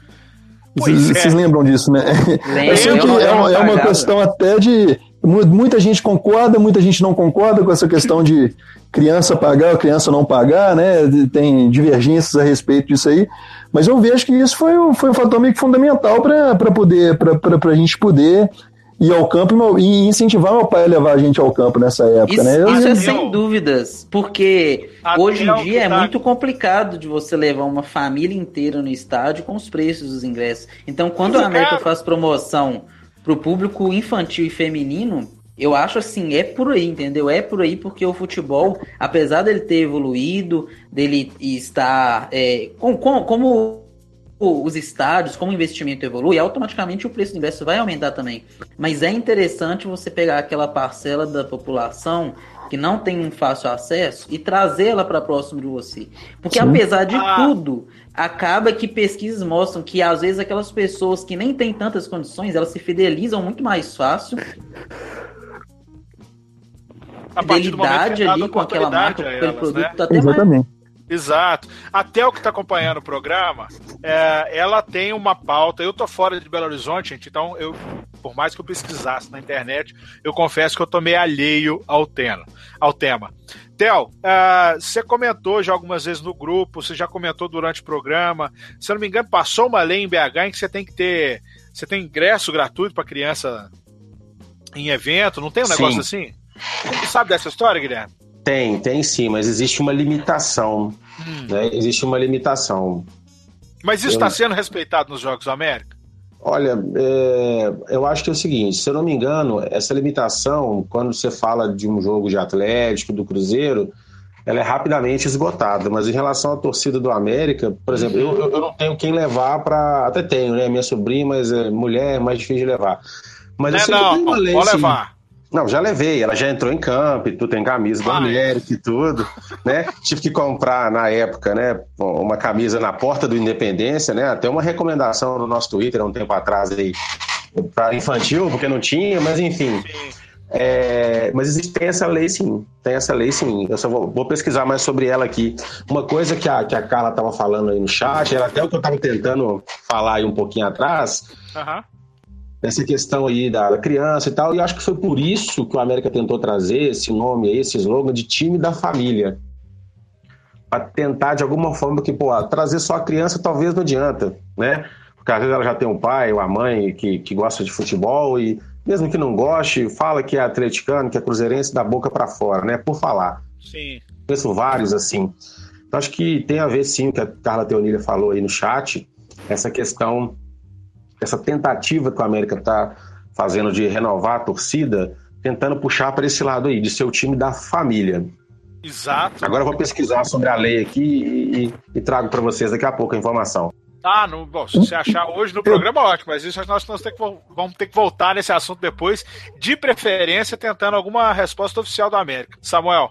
Vocês lembram disso, né? Eu sei que é uma questão até de... Muita gente concorda, muita gente não concorda com essa questão de criança pagar ou criança não pagar, né? Tem divergências a respeito disso aí, mas eu vejo que isso foi um fator meio que fundamental para a gente poder ir ao campo e incentivar meu pai a levar a gente ao campo nessa época, né? Isso é sem dúvidas, porque hoje em dia é muito complicado de você levar uma família inteira no estádio com os preços dos ingressos. Então, quando a América faz promoção pro público infantil e feminino, eu acho assim, é por aí, entendeu? É por aí porque o futebol, apesar dele ter evoluído, dele estar... como os estádios, como o investimento evolui, automaticamente o preço do ingresso vai aumentar também. Mas é interessante você pegar aquela parcela da população que não tem um fácil acesso e trazê-la para próximo de você. Porque apesar de tudo, acaba que pesquisas mostram que às vezes aquelas pessoas que nem têm tantas condições, elas se fidelizam muito mais fácil. A fidelidade ali com aquela marca, com aquele produto, né? Até exatamente. Exato. Até o que está acompanhando o programa, ela tem uma pauta. Eu tô fora de Belo Horizonte, gente, então por mais que eu pesquisasse na internet, eu confesso que eu tô meio alheio ao tema. Theo, você comentou já algumas vezes no grupo, você já comentou durante o programa, se eu não me engano, passou uma lei em BH em que você tem ingresso gratuito para criança em evento, não tem um negócio assim? Você sabe dessa história, Guilherme? Tem sim, mas existe uma limitação. Né? Existe uma limitação. Mas isso está sendo respeitado nos Jogos da América? Olha, eu acho que é o seguinte, se eu não me engano, essa limitação, quando você fala de um jogo de Atlético, do Cruzeiro, ela é rapidamente esgotada. Mas em relação à torcida do América, por exemplo, eu não tenho quem levar para... Até tenho, né? Minha sobrinha, mas mulher é mais difícil de levar. Mas assim, pode levar. Não, já levei, ela já entrou em campo e tudo, tem camisa do América e tudo, né? Tive que comprar, na época, né, uma camisa na porta do Independência, né? Até uma recomendação no nosso Twitter, há um tempo atrás, aí, para infantil, porque não tinha, mas enfim. Mas tem essa lei, sim. Eu só vou pesquisar mais sobre ela aqui. Uma coisa que a Carla estava falando aí no chat, era até o que eu estava tentando falar aí um pouquinho atrás... dessa questão aí da criança e tal, e acho que foi por isso que o América tentou trazer esse nome aí, esse slogan de time da família. Para tentar, de alguma forma, que, trazer só a criança talvez não adianta, né? Porque às vezes ela já tem um pai ou a mãe que gosta de futebol e, mesmo que não goste, fala que é atleticano, que é cruzeirense, da boca para fora, né? Por falar. Sim. Conheço vários assim. Então, acho que tem a ver, sim, o que a Carla Teonilha falou aí no chat, essa questão, essa tentativa que o América está fazendo de renovar a torcida, tentando puxar para esse lado aí, de ser o time da família. Exato. Agora eu vou pesquisar sobre a lei aqui e trago para vocês daqui a pouco a informação. Bom, se você achar hoje no programa, ótimo, mas isso nós vamos ter que voltar nesse assunto depois, de preferência tentando alguma resposta oficial do América. Samuel?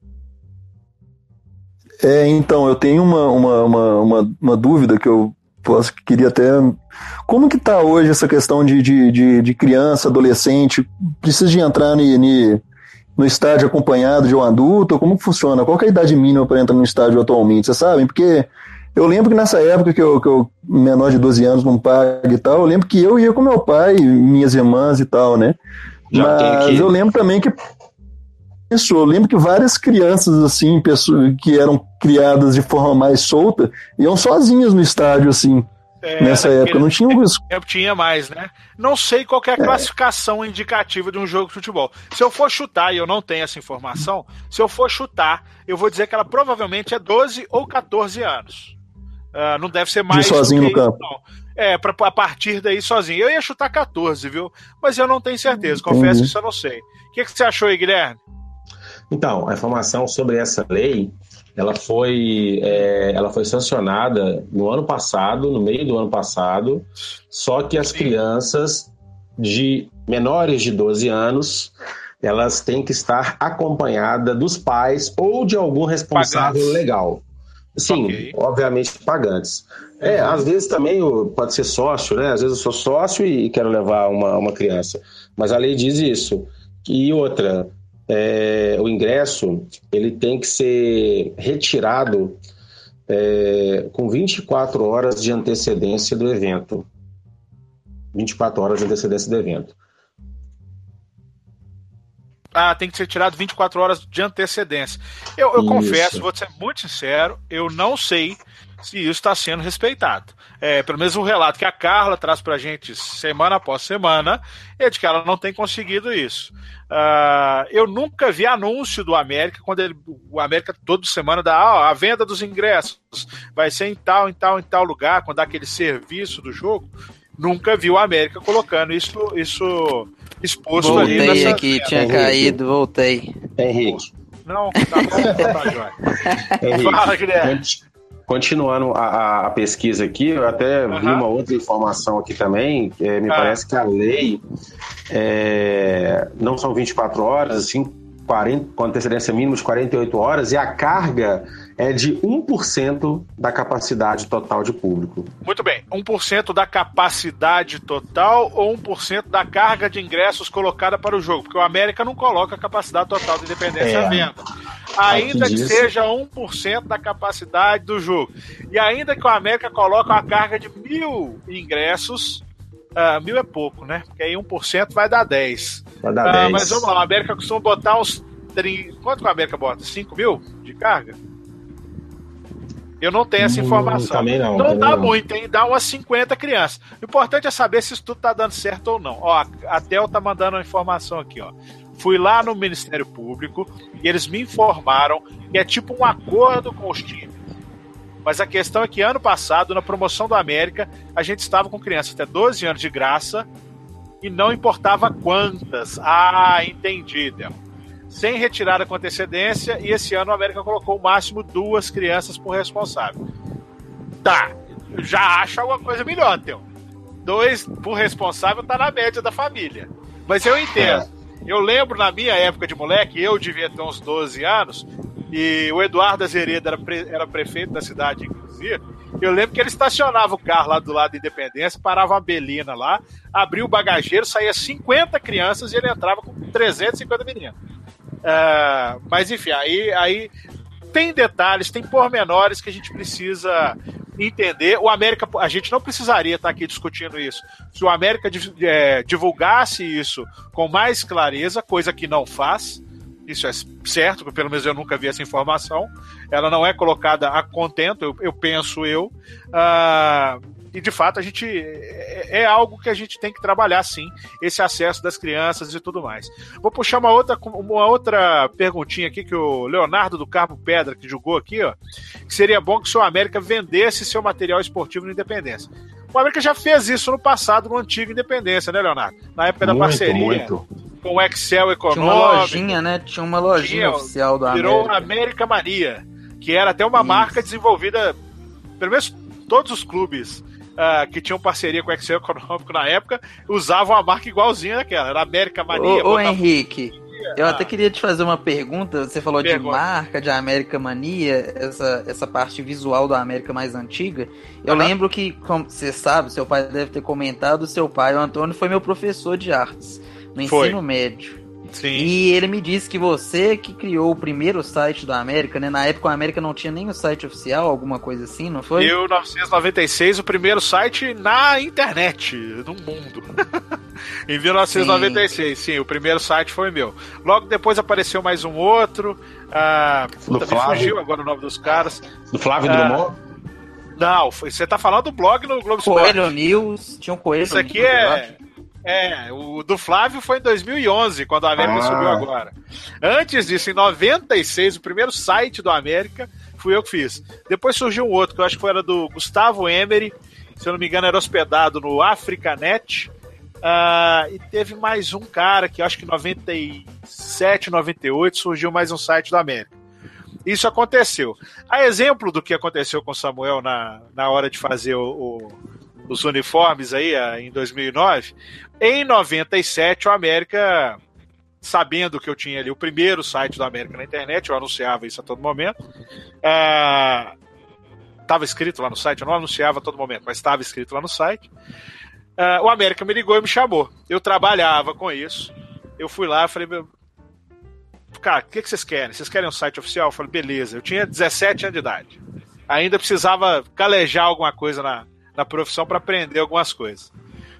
Então, eu tenho uma dúvida que eu queria até... Como que tá hoje essa questão de criança, adolescente, precisa de entrar no estádio acompanhado de um adulto? Como que funciona? Qual que é a idade mínima para entrar no estádio atualmente? Vocês sabem? Porque eu lembro que nessa época que eu menor de 12 anos não paga e tal, eu lembro que eu ia com meu pai, minhas irmãs e tal, né? Mas eu lembro também que eu lembro que várias crianças, assim, pessoas que eram criadas de forma mais solta, iam sozinhas no estádio, assim, nessa época. Não tinha tinha mais, né? Não sei qual que é a classificação indicativa de um jogo de futebol. Se eu for chutar, e eu não tenho essa informação, se eu for chutar, eu vou dizer que ela provavelmente é 12 ou 14 anos. Não deve ser mais. De sozinho no campo. Não. A partir daí sozinho. Eu ia chutar 14, viu? Mas eu não tenho certeza, confesso que isso eu não sei. O que você achou aí, Guilherme? Então, a informação sobre essa lei, ela foi sancionada no ano passado, no meio do ano passado, só que as crianças de menores de 12 anos, elas têm que estar acompanhadas dos pais ou de algum responsável legal. Sim, obviamente pagantes. Às vezes também pode ser sócio, né? Às vezes eu sou sócio e quero levar uma criança. Mas a lei diz isso. E outra... o ingresso ele tem que ser retirado com 24 horas de antecedência do evento. 24 horas de antecedência do evento. Tem que ser tirado 24 horas de antecedência. Eu confesso, vou ser muito sincero, eu não sei se isso está sendo respeitado. Pelo menos o relato que a Carla traz pra gente semana após semana é de que ela não tem conseguido isso. Eu nunca vi anúncio do América, quando o América toda semana dá a venda dos ingressos, vai ser em tal lugar, quando dá aquele serviço do jogo. Nunca vi o América colocando isso exposto voltei ali. Voltei aqui, tinha caído, voltei. Henrique. Não, tá bom, tá jóia. Fala, Guilherme. Continuando a pesquisa aqui, eu até vi uma outra informação aqui também, me parece que a lei não são 24 horas, assim, com antecedência mínima de 48 horas, e a carga é de 1% da capacidade total de público. Muito bem, 1% da capacidade total ou 1% da carga de ingressos colocada para o jogo? Porque o América não coloca a capacidade total de Independência à venda. Ainda que seja 1% da capacidade do jogo. E ainda que o América coloque uma carga de 1.000 ingressos, 1.000 é pouco, né? Porque aí 1% vai dar 10. Vai dar 10. Mas vamos lá, o América costuma botar uns 30... Quanto que o América bota? 5.000 de carga? Eu não tenho essa informação. Também não dá muito, hein? Dá umas 50 crianças. O importante é saber se isso tudo tá dando certo ou não. Ó, a Theo tá mandando uma informação aqui, ó. Fui lá no Ministério Público e eles me informaram que é tipo um acordo com os times. Mas a questão é que ano passado, na promoção do América, a gente estava com crianças até 12 anos de graça e não importava quantas. Entendi, Theo. Sem retirada com antecedência, e esse ano o América colocou o máximo 2 crianças por responsável. Tá, eu já acho alguma coisa melhor, Theo. 2 por responsável tá na média da família. Mas eu entendo. Eu lembro na minha época de moleque, eu devia ter uns 12 anos, e o Eduardo Azeredo era prefeito da cidade, inclusive. Eu lembro que ele estacionava o carro lá do lado da Independência, parava uma belina lá, abria o bagageiro, saía 50 crianças e ele entrava com 350 meninos. Mas enfim, aí tem detalhes, tem pormenores que a gente precisa entender. O América, a gente não precisaria estar aqui discutindo isso. Se o América divulgasse isso com mais clareza, coisa que não faz, isso é certo, porque pelo menos eu nunca vi essa informação. Ela não é colocada a contento, eu penso. E de fato a gente é algo que a gente tem que trabalhar, sim, esse acesso das crianças e tudo mais. Vou puxar uma outra perguntinha aqui que o Leonardo do Carmo Pedra que jogou aqui, ó, que seria bom que o seu América vendesse seu material esportivo no Independência. O América já fez isso no passado, no antigo Independência, né, Leonardo? Na época da parceria com o Excel Econômico. Tinha uma lojinha, né? Tinha uma lojinha oficial do América. Virou América Mania, que era até uma marca desenvolvida, pelo menos todos os clubes que tinham parceria com o Excel Econômico na época, usavam a marca igualzinha daquela, era América Mania. Ô Henrique, eu até queria te fazer uma pergunta, você falou de marca, de América Mania, essa parte visual da América mais antiga, eu lembro que, como você sabe, seu pai deve ter comentado, seu pai, o Antônio, foi meu professor de artes, no ensino médio. Sim. E ele me disse que você que criou o primeiro site do América, né? Na época o América não tinha nem o site oficial, alguma coisa assim, não foi? 1996, o primeiro site na internet, no mundo. Em 1996, sim, o primeiro site foi meu. Logo depois apareceu mais um outro. Do Flávio. Fugiu agora o nome dos caras. Do Flávio Drummond? Não, você tá falando do blog no Globo Coelho Esporte. News, tinha um Coelho. Isso aqui o do Flávio foi em 2011, quando a América subiu agora. Antes disso, em 96, o primeiro site do América fui eu que fiz. Depois surgiu um outro, que eu acho que era do Gustavo Emery, se eu não me engano era hospedado no Africanet. E teve mais um cara que eu acho que em 97, 98 surgiu mais um site do América. Isso aconteceu. A exemplo do que aconteceu com o Samuel na hora de fazer os uniformes aí em 2009, em 97 o América, sabendo que eu tinha ali o primeiro site do América na internet, eu anunciava isso a todo momento, estava escrito lá no site, eu não anunciava a todo momento, mas estava escrito lá no site. O América me ligou e me chamou. Eu trabalhava com isso, eu fui lá e falei, cara, o que vocês querem? Vocês querem um site oficial? Eu falei, beleza. Eu tinha 17 anos de idade, ainda precisava calejar alguma coisa na profissão para aprender algumas coisas.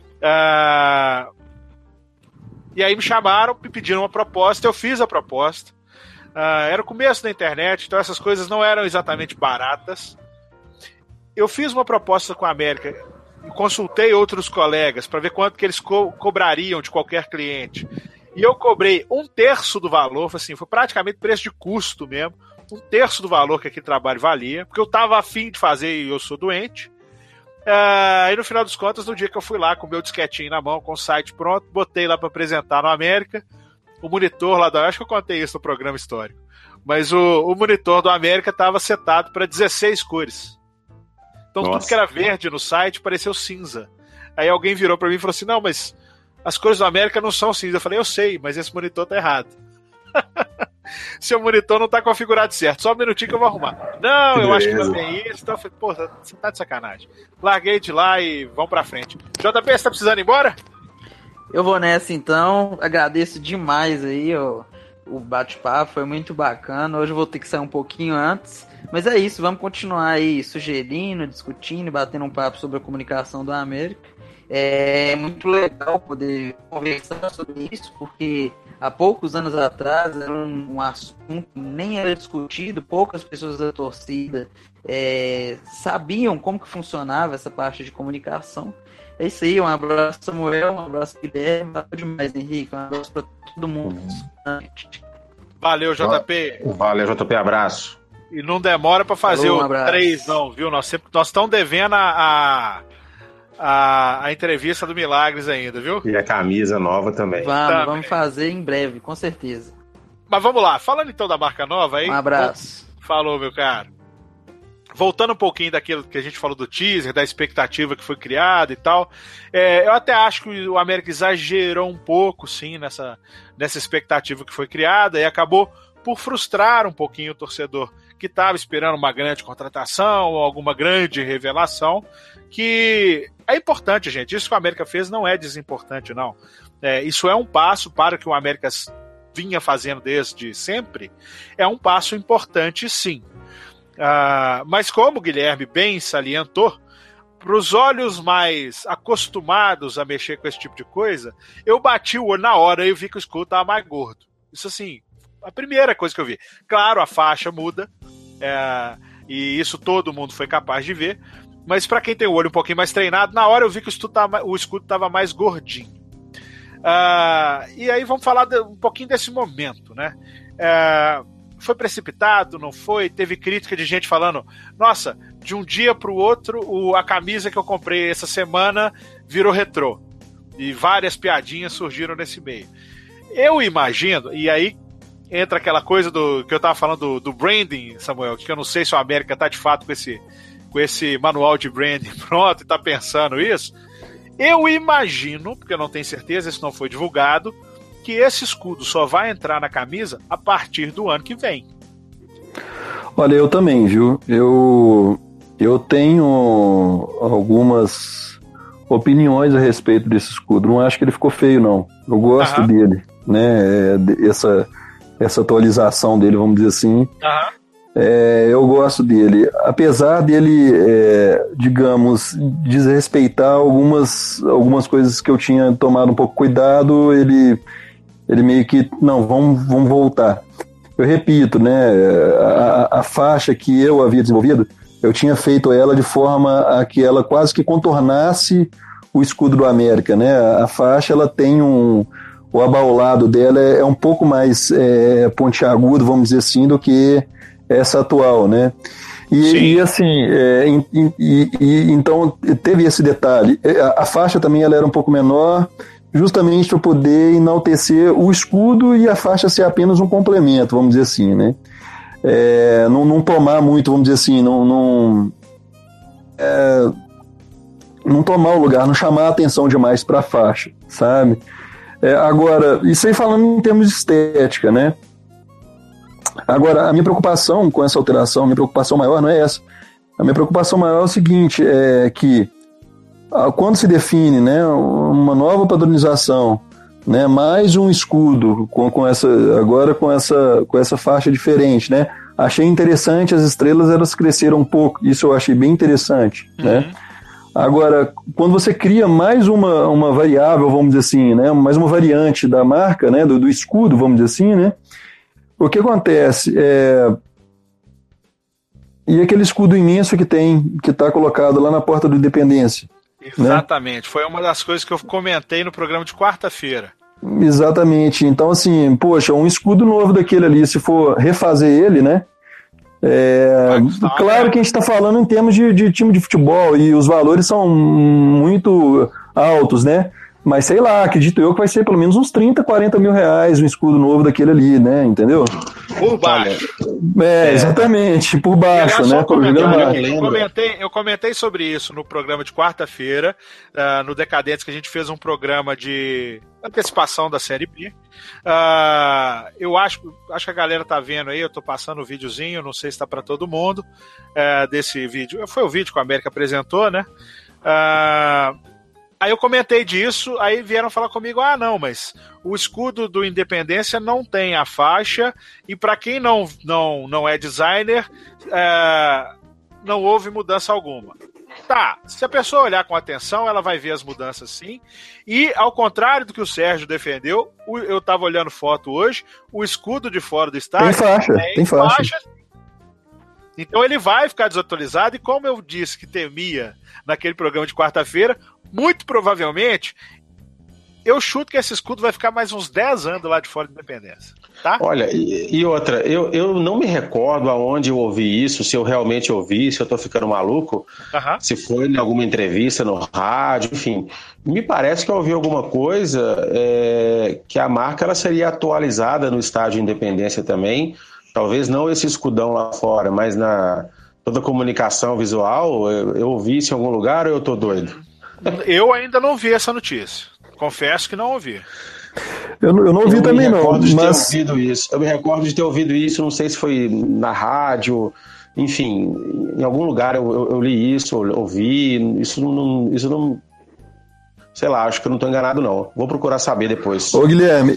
E aí me chamaram, me pediram uma proposta, eu fiz a proposta. Era o começo da internet, então essas coisas não eram exatamente baratas. Eu fiz uma proposta com a América, consultei outros colegas para ver quanto que eles cobrariam de qualquer cliente. E eu cobrei 1/3 do valor, assim, foi praticamente preço de custo mesmo, 1/3 do valor que aquele trabalho valia, porque eu estava afim de fazer e eu sou doente. E no final dos contas, no dia que eu fui lá com o meu disquetinho na mão, com o site pronto, botei lá para apresentar no América, o monitor lá acho que eu contei isso no programa histórico, mas o monitor do América estava setado para 16 cores. Então tudo que era verde no site pareceu cinza. Aí alguém virou para mim e falou assim, não, mas as cores do América não são cinza. Eu falei, eu sei, mas esse monitor tá errado. Seu monitor não tá configurado certo. Só um minutinho que eu vou arrumar. Não, eu acho que não tem isso. Então eu falei, pô, você tá de sacanagem. Larguei de lá e vamos pra frente. JP, você tá precisando ir embora? Eu vou nessa então. Agradeço demais aí o bate-papo, foi muito bacana. Hoje eu vou ter que sair um pouquinho antes. Mas é isso, vamos continuar aí sugerindo, discutindo, batendo um papo sobre a comunicação do América. É muito legal poder conversar sobre isso, porque há poucos anos atrás era um assunto que nem era discutido, poucas pessoas da torcida sabiam como que funcionava essa parte de comunicação. É isso aí, um abraço Samuel, um abraço Guilherme, valeu demais Henrique, um abraço para todo mundo. Valeu JP. Valeu JP, abraço. E não demora para fazer o 3 não, viu? Nós estamos devendo a entrevista do Milagres ainda, viu? E a camisa nova também. Vamos fazer em breve, com certeza. Mas vamos lá, falando então da marca nova aí. Um abraço. Falou, meu caro. Voltando um pouquinho daquilo que a gente falou do teaser, da expectativa que foi criada e tal, eu até acho que o América exagerou um pouco, sim, nessa expectativa que foi criada e acabou por frustrar um pouquinho o torcedor que estava esperando uma grande contratação ou alguma grande revelação, que é importante, gente. Isso que o América fez não é desimportante, não. Isso é um passo para o que o América vinha fazendo desde sempre. É um passo importante, sim. Mas como o Guilherme bem salientou, para os olhos mais acostumados a mexer com esse tipo de coisa, eu bati o olho na hora e vi que o escudo estava mais gordo. Isso assim, a primeira coisa que eu vi. Claro, a faixa muda, e isso todo mundo foi capaz de ver, mas para quem tem o olho um pouquinho mais treinado, na hora eu vi que o escudo estava mais gordinho. E aí vamos falar um pouquinho desse momento, né? Foi precipitado, não foi? Teve crítica de gente falando, nossa, de um dia para o outro, a camisa que eu comprei essa semana virou retrô. E várias piadinhas surgiram nesse meio. Eu imagino, e aí entra aquela coisa que eu estava falando do branding, Samuel, que eu não sei se o América está de fato com esse manual de branding pronto e está pensando isso. Eu imagino, porque eu não tenho certeza, isso não foi divulgado, que esse escudo só vai entrar na camisa a partir do ano que vem. Olha, eu também, viu? Eu tenho algumas opiniões a respeito desse escudo. Não acho que ele ficou feio, não. Eu gosto dele, né? Essa atualização dele, vamos dizer assim. Eu gosto dele. Apesar dele, digamos, desrespeitar algumas coisas que eu tinha tomado um pouco cuidado, ele meio que, não, vamos voltar. Eu repito, né, a faixa que eu havia desenvolvido, eu tinha feito ela de forma a que ela quase que contornasse o escudo do América, né? A faixa, ela tem o abaulado dela é um pouco mais pontiagudo, vamos dizer assim, do que essa atual, né? E assim, então teve esse detalhe. A faixa também ela era um pouco menor, justamente para poder enaltecer o escudo e a faixa ser apenas um complemento, vamos dizer assim, né? Não tomar muito, vamos dizer assim, não tomar o lugar, não chamar a atenção demais para a faixa, sabe? Agora, isso aí falando em termos de estética, né? Agora, a minha preocupação com essa alteração, a minha preocupação maior não é essa. A minha preocupação maior é o seguinte, que quando se define, né, uma nova padronização, né, mais um escudo com essa faixa diferente, né? Achei interessante, as estrelas elas cresceram um pouco, isso eu achei bem interessante, né? Agora, quando você cria mais uma variável, vamos dizer assim, né, mais uma variante da marca, né, do escudo, vamos dizer assim, né? O que acontece? E aquele escudo imenso que está colocado lá na porta do Independência. Exatamente, né? Foi uma das coisas que eu comentei no programa de quarta-feira. Exatamente, então assim, poxa, um escudo novo daquele ali, se for refazer ele, né? Claro que a gente está falando em termos de time de futebol e os valores são muito altos, né? Mas sei lá, acredito eu que vai ser pelo menos uns 30, 40 mil reais um escudo novo daquele ali, né? Entendeu? Por baixo. Exatamente, por baixo, né? Eu comentei sobre isso no programa de quarta-feira, no Decadentes, que a gente fez um programa de antecipação da Série B. Eu acho que a galera tá vendo aí, eu tô passando o videozinho, não sei se tá para todo mundo, desse vídeo. Foi o vídeo que o América apresentou, né? Aí eu comentei disso, aí vieram falar comigo, não, mas o escudo do Independência não tem a faixa, e para quem não é designer, não houve mudança alguma. Tá, se a pessoa olhar com atenção, ela vai ver as mudanças sim, e ao contrário do que o Sérgio defendeu, eu tava olhando foto hoje, o escudo de fora do estádio tem faixa. Então ele vai ficar desatualizado, e como eu disse que temia naquele programa de quarta-feira, muito provavelmente, eu chuto que esse escudo vai ficar mais uns 10 anos lá de fora da Independência. Tá? Olha, e outra, eu não me recordo aonde eu ouvi isso, se eu realmente ouvi, se eu tô ficando maluco, se foi em alguma entrevista no rádio, enfim. Me parece que eu ouvi alguma coisa que a marca ela seria atualizada no estádio Independência também, talvez não esse escudão lá fora, mas toda a comunicação visual, eu ouvi isso em algum lugar ou eu tô doido? Eu ainda não vi essa notícia. Confesso que não ouvi. Eu não ouvi também, não. Mas eu me recordo de ter ouvido isso, não sei se foi na rádio, enfim, em algum lugar eu li isso, ouvi, isso não. Sei lá, acho que eu não estou enganado, não. Vou procurar saber depois. Ô, Guilherme,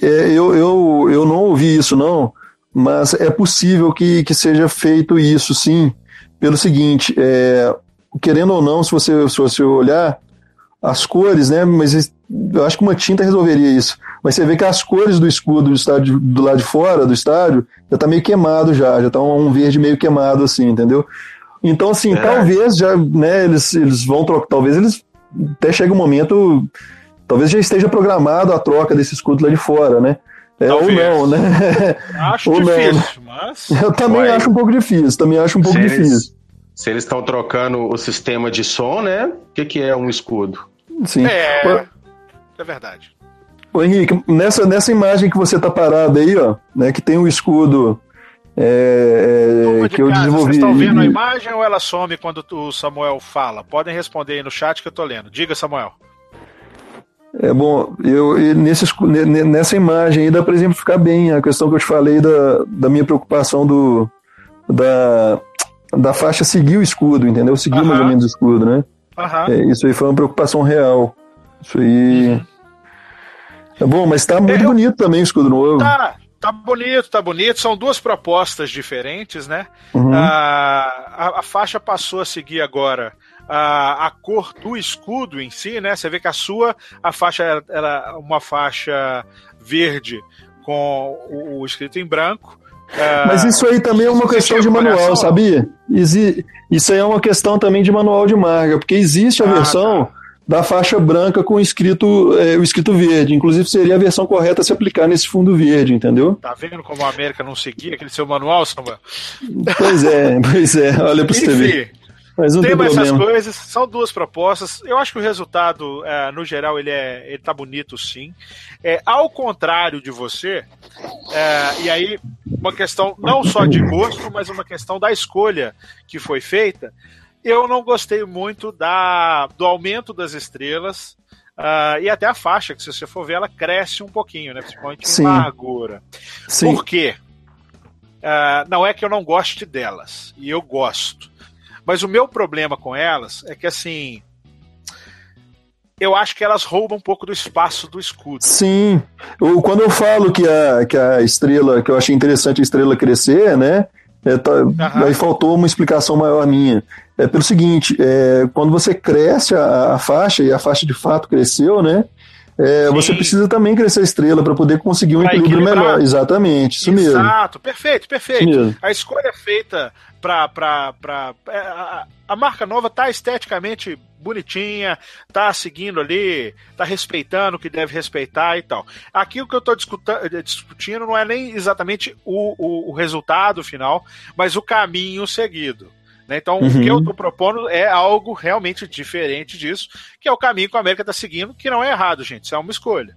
eu não ouvi isso, não, mas é possível que seja feito isso, sim. pelo seguinte, querendo ou não, se você olhar as cores, né? Mas eu acho que uma tinta resolveria isso. Mas você vê que as cores do escudo do estádio, do lado de fora do estádio, já tá meio queimado já tá um verde meio queimado assim, entendeu? Então, assim, talvez já, né, eles vão trocar, talvez eles até chegue um momento, talvez já esteja programado a troca desse escudo lá de fora, né? Ou não, né? Acho ou difícil, não. mas... Eu também acho um pouco difícil, Se eles estão trocando o sistema de som, né? O que é um escudo? Sim. É verdade. Ô Henrique, nessa imagem que você tá parado aí, ó, né, que tem um escudo que eu desenvolvi. Vocês estão vendo a imagem ou ela some quando o Samuel fala? Podem responder aí no chat que eu tô lendo. Diga, Samuel. Bom, nessa imagem aí dá para exemplificar bem a questão que eu te falei da minha preocupação da faixa seguir o escudo, entendeu? Seguir mais ou menos o escudo, né? Isso aí foi uma preocupação real. Isso aí... bom, mas tá muito bonito também o escudo novo. Tá bonito. São duas propostas diferentes, né? A faixa passou a seguir agora a cor do escudo em si, né? Você vê que a faixa era uma faixa verde com o escrito em branco. Mas isso aí também é uma questão de manual, sabia? Isso aí é uma questão também de manual de marca, porque existe a versão da faixa branca com o escrito verde. Inclusive seria a versão correta se aplicar nesse fundo verde, entendeu? Tá vendo como a América não seguia aquele seu manual, Samuel? Pois é. Olha pra você ver. Mas não tem essas coisas, são duas propostas. Eu acho que o resultado, no geral, ele tá bonito, sim. Ao contrário de você, e aí uma questão não só de gosto, mas uma questão da escolha que foi feita. Eu não gostei muito do aumento das estrelas e até a faixa, que se você for ver, ela cresce um pouquinho, né? Principalmente em largura. Sim. Por quê? Não é que eu não goste delas, e eu gosto. Mas o meu problema com elas é que, assim, eu acho que elas roubam um pouco do espaço do escudo. Sim. Quando eu falo que a estrela, que eu achei interessante a estrela crescer, né? Aí faltou uma explicação maior minha. Pelo seguinte, quando você cresce a faixa, e a faixa de fato cresceu, né? Você precisa também crescer a estrela para poder conseguir um equilíbrio melhor. Exatamente, isso mesmo. Exato, perfeito. A escolha é feita a marca nova tá esteticamente bonitinha, tá seguindo ali, tá respeitando o que deve respeitar e tal. Aqui o que eu tô discutindo não é nem exatamente o resultado final, mas o caminho seguido. Então, o que eu estou propondo é algo realmente diferente disso, que é o caminho que a América está seguindo, que não é errado, gente, isso é uma escolha.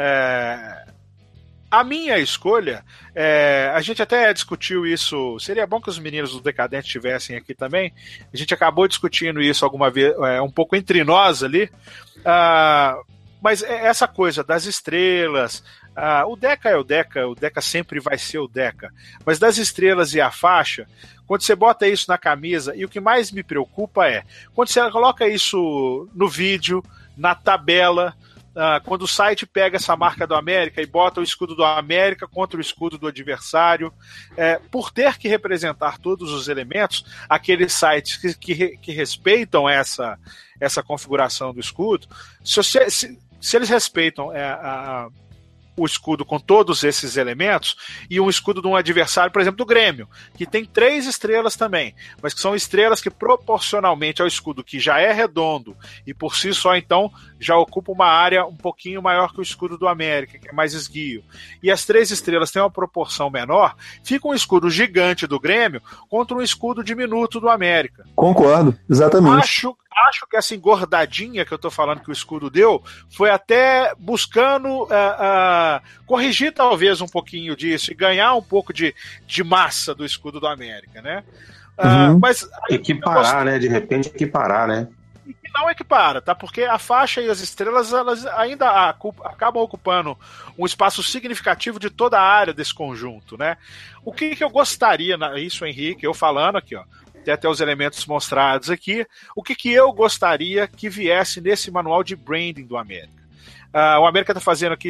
A minha escolha, a gente até discutiu isso, seria bom que os meninos do Decadente estivessem aqui também, a gente acabou discutindo isso alguma vez, um pouco entre nós ali, mas essa coisa das estrelas, o Deca é o Deca sempre vai ser o Deca, mas das estrelas e a faixa, quando você bota isso na camisa, e o que mais me preocupa é, quando você coloca isso no vídeo, na tabela, quando o site pega essa marca do América e bota o escudo do América contra o escudo do adversário, por ter que representar todos os elementos, aqueles sites que respeitam essa configuração do escudo, se eles respeitam o escudo com todos esses elementos e um escudo de um adversário, por exemplo, do Grêmio, que tem 3 estrelas também, mas que são estrelas que proporcionalmente ao escudo que já é redondo e por si só, então, já ocupa uma área um pouquinho maior que o escudo do América, que é mais esguio. E as 3 estrelas têm uma proporção menor, fica um escudo gigante do Grêmio contra um escudo diminuto do América. Concordo, exatamente. Acho que essa engordadinha que eu tô falando que o escudo deu foi até buscando corrigir talvez um pouquinho disso e ganhar um pouco de massa do escudo do América, né? Mas equiparar, né? De repente equiparar, né? E que não equipara, tá? Porque a faixa e as estrelas elas ainda acabam ocupando um espaço significativo de toda a área desse conjunto, né? O que eu gostaria, isso, Henrique, eu falando aqui, ó, tem até os elementos mostrados aqui, o que eu gostaria que viesse nesse manual de branding do América. O América está fazendo aqui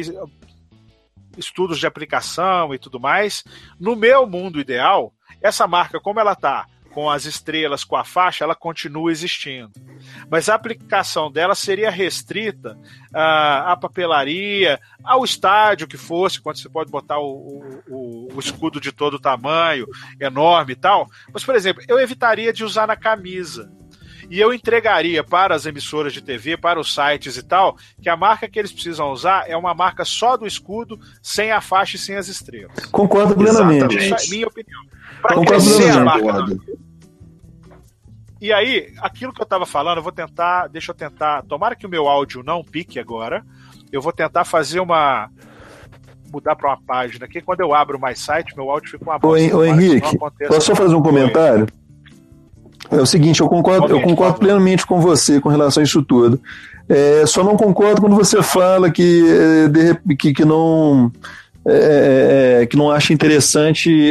estudos de aplicação e tudo mais. No meu mundo ideal, essa marca, como ela está com as estrelas, com a faixa, ela continua existindo. Mas a aplicação dela seria restrita à papelaria, ao estádio que fosse, quando você pode botar o escudo de todo tamanho, enorme e tal. Mas, por exemplo, eu evitaria de usar na camisa. E eu entregaria para as emissoras de TV, para os sites e tal, que a marca que eles precisam usar é uma marca só do escudo, sem a faixa e sem as estrelas. Concordo plenamente. Isso é minha opinião. Para crescer a marca. E aí, aquilo que eu estava falando, deixa eu tentar, tomara que o meu áudio não pique agora, eu vou tentar fazer mudar para uma página aqui, quando eu abro mais site, meu áudio fica uma bosta. Ô Henrique, posso só fazer um comentário? É o seguinte, eu concordo plenamente com você com relação a isso tudo. Só não concordo quando você fala que não acha interessante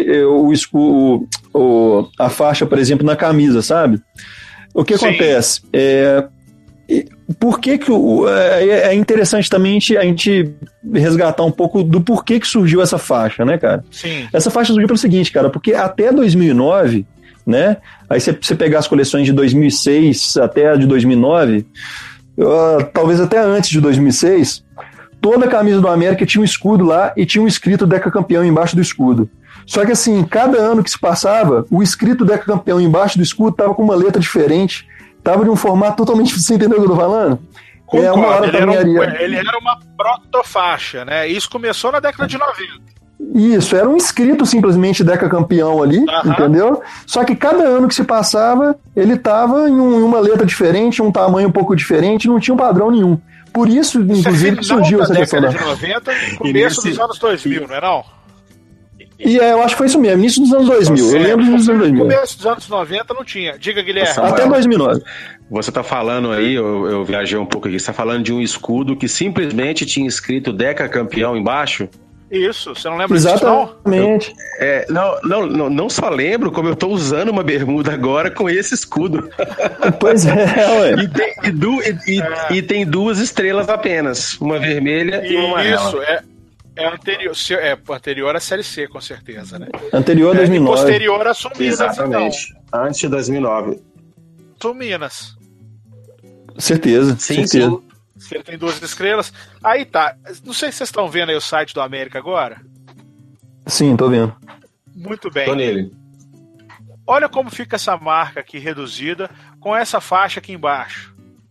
a faixa, por exemplo, na camisa, sabe? O que acontece? Por que é interessante também a gente resgatar um pouco do porquê que surgiu essa faixa, né, cara? Sim. Essa faixa surgiu pelo seguinte, cara, porque até 2009, né? Aí você pegar as coleções de 2006 até a de 2009, talvez até antes de 2006, toda a camisa do América tinha um escudo lá e tinha um escrito decacampeão embaixo do escudo. Só que assim, cada ano que se passava, o escrito decacampeão embaixo do escudo tava com uma letra diferente, tava de um formato totalmente... Você entendeu o que eu tô falando? Ele era uma protofaixa, né? Isso começou na década de 90. Isso, era um escrito simplesmente decacampeão ali, entendeu? Só que cada ano que se passava, ele tava em uma letra diferente, um tamanho um pouco diferente, não tinha um padrão nenhum. Por isso, inclusive, que surgiu essa questão da década de 90, começo dos anos 2000, não é não? Eu acho que foi isso mesmo, início dos anos 2000. Eu lembro dos anos 2000. No começo dos anos 90 não tinha. Diga, Guilherme. Até 2009. Você tá falando aí, eu viajei um pouco aqui, você tá falando de um escudo que simplesmente tinha escrito Deca campeão embaixo? Isso, você não lembra Exatamente. disso, não? Não só lembro, como eu tô usando uma bermuda agora com esse escudo. Pois ué. E tem duas estrelas apenas, uma vermelha e uma amarela. Isso, anterior à Série C, com certeza, né? Anterior a 2009. E posterior a Sul Minas, exatamente. Então. Antes de 2009. Sul Minas. Certeza, sim. Você tem duas estrelas. Aí tá. Não sei se vocês estão vendo aí o site do América agora. Sim, tô vendo. Muito bem. Tô nele. Olha como fica essa marca aqui reduzida com essa faixa aqui embaixo.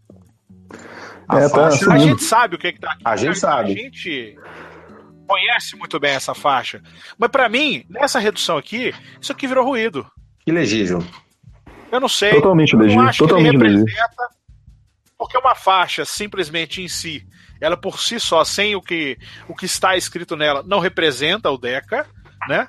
A gente sabe o que tá aqui. A gente sabe. A gente conhece muito bem essa faixa. Mas pra mim, nessa redução aqui, isso aqui virou ruído. Ilegível. Eu não sei. Totalmente ilegível. Totalmente ilegível. Porque uma faixa, simplesmente em si, ela por si só, sem o que está escrito nela, não representa o Deca, né?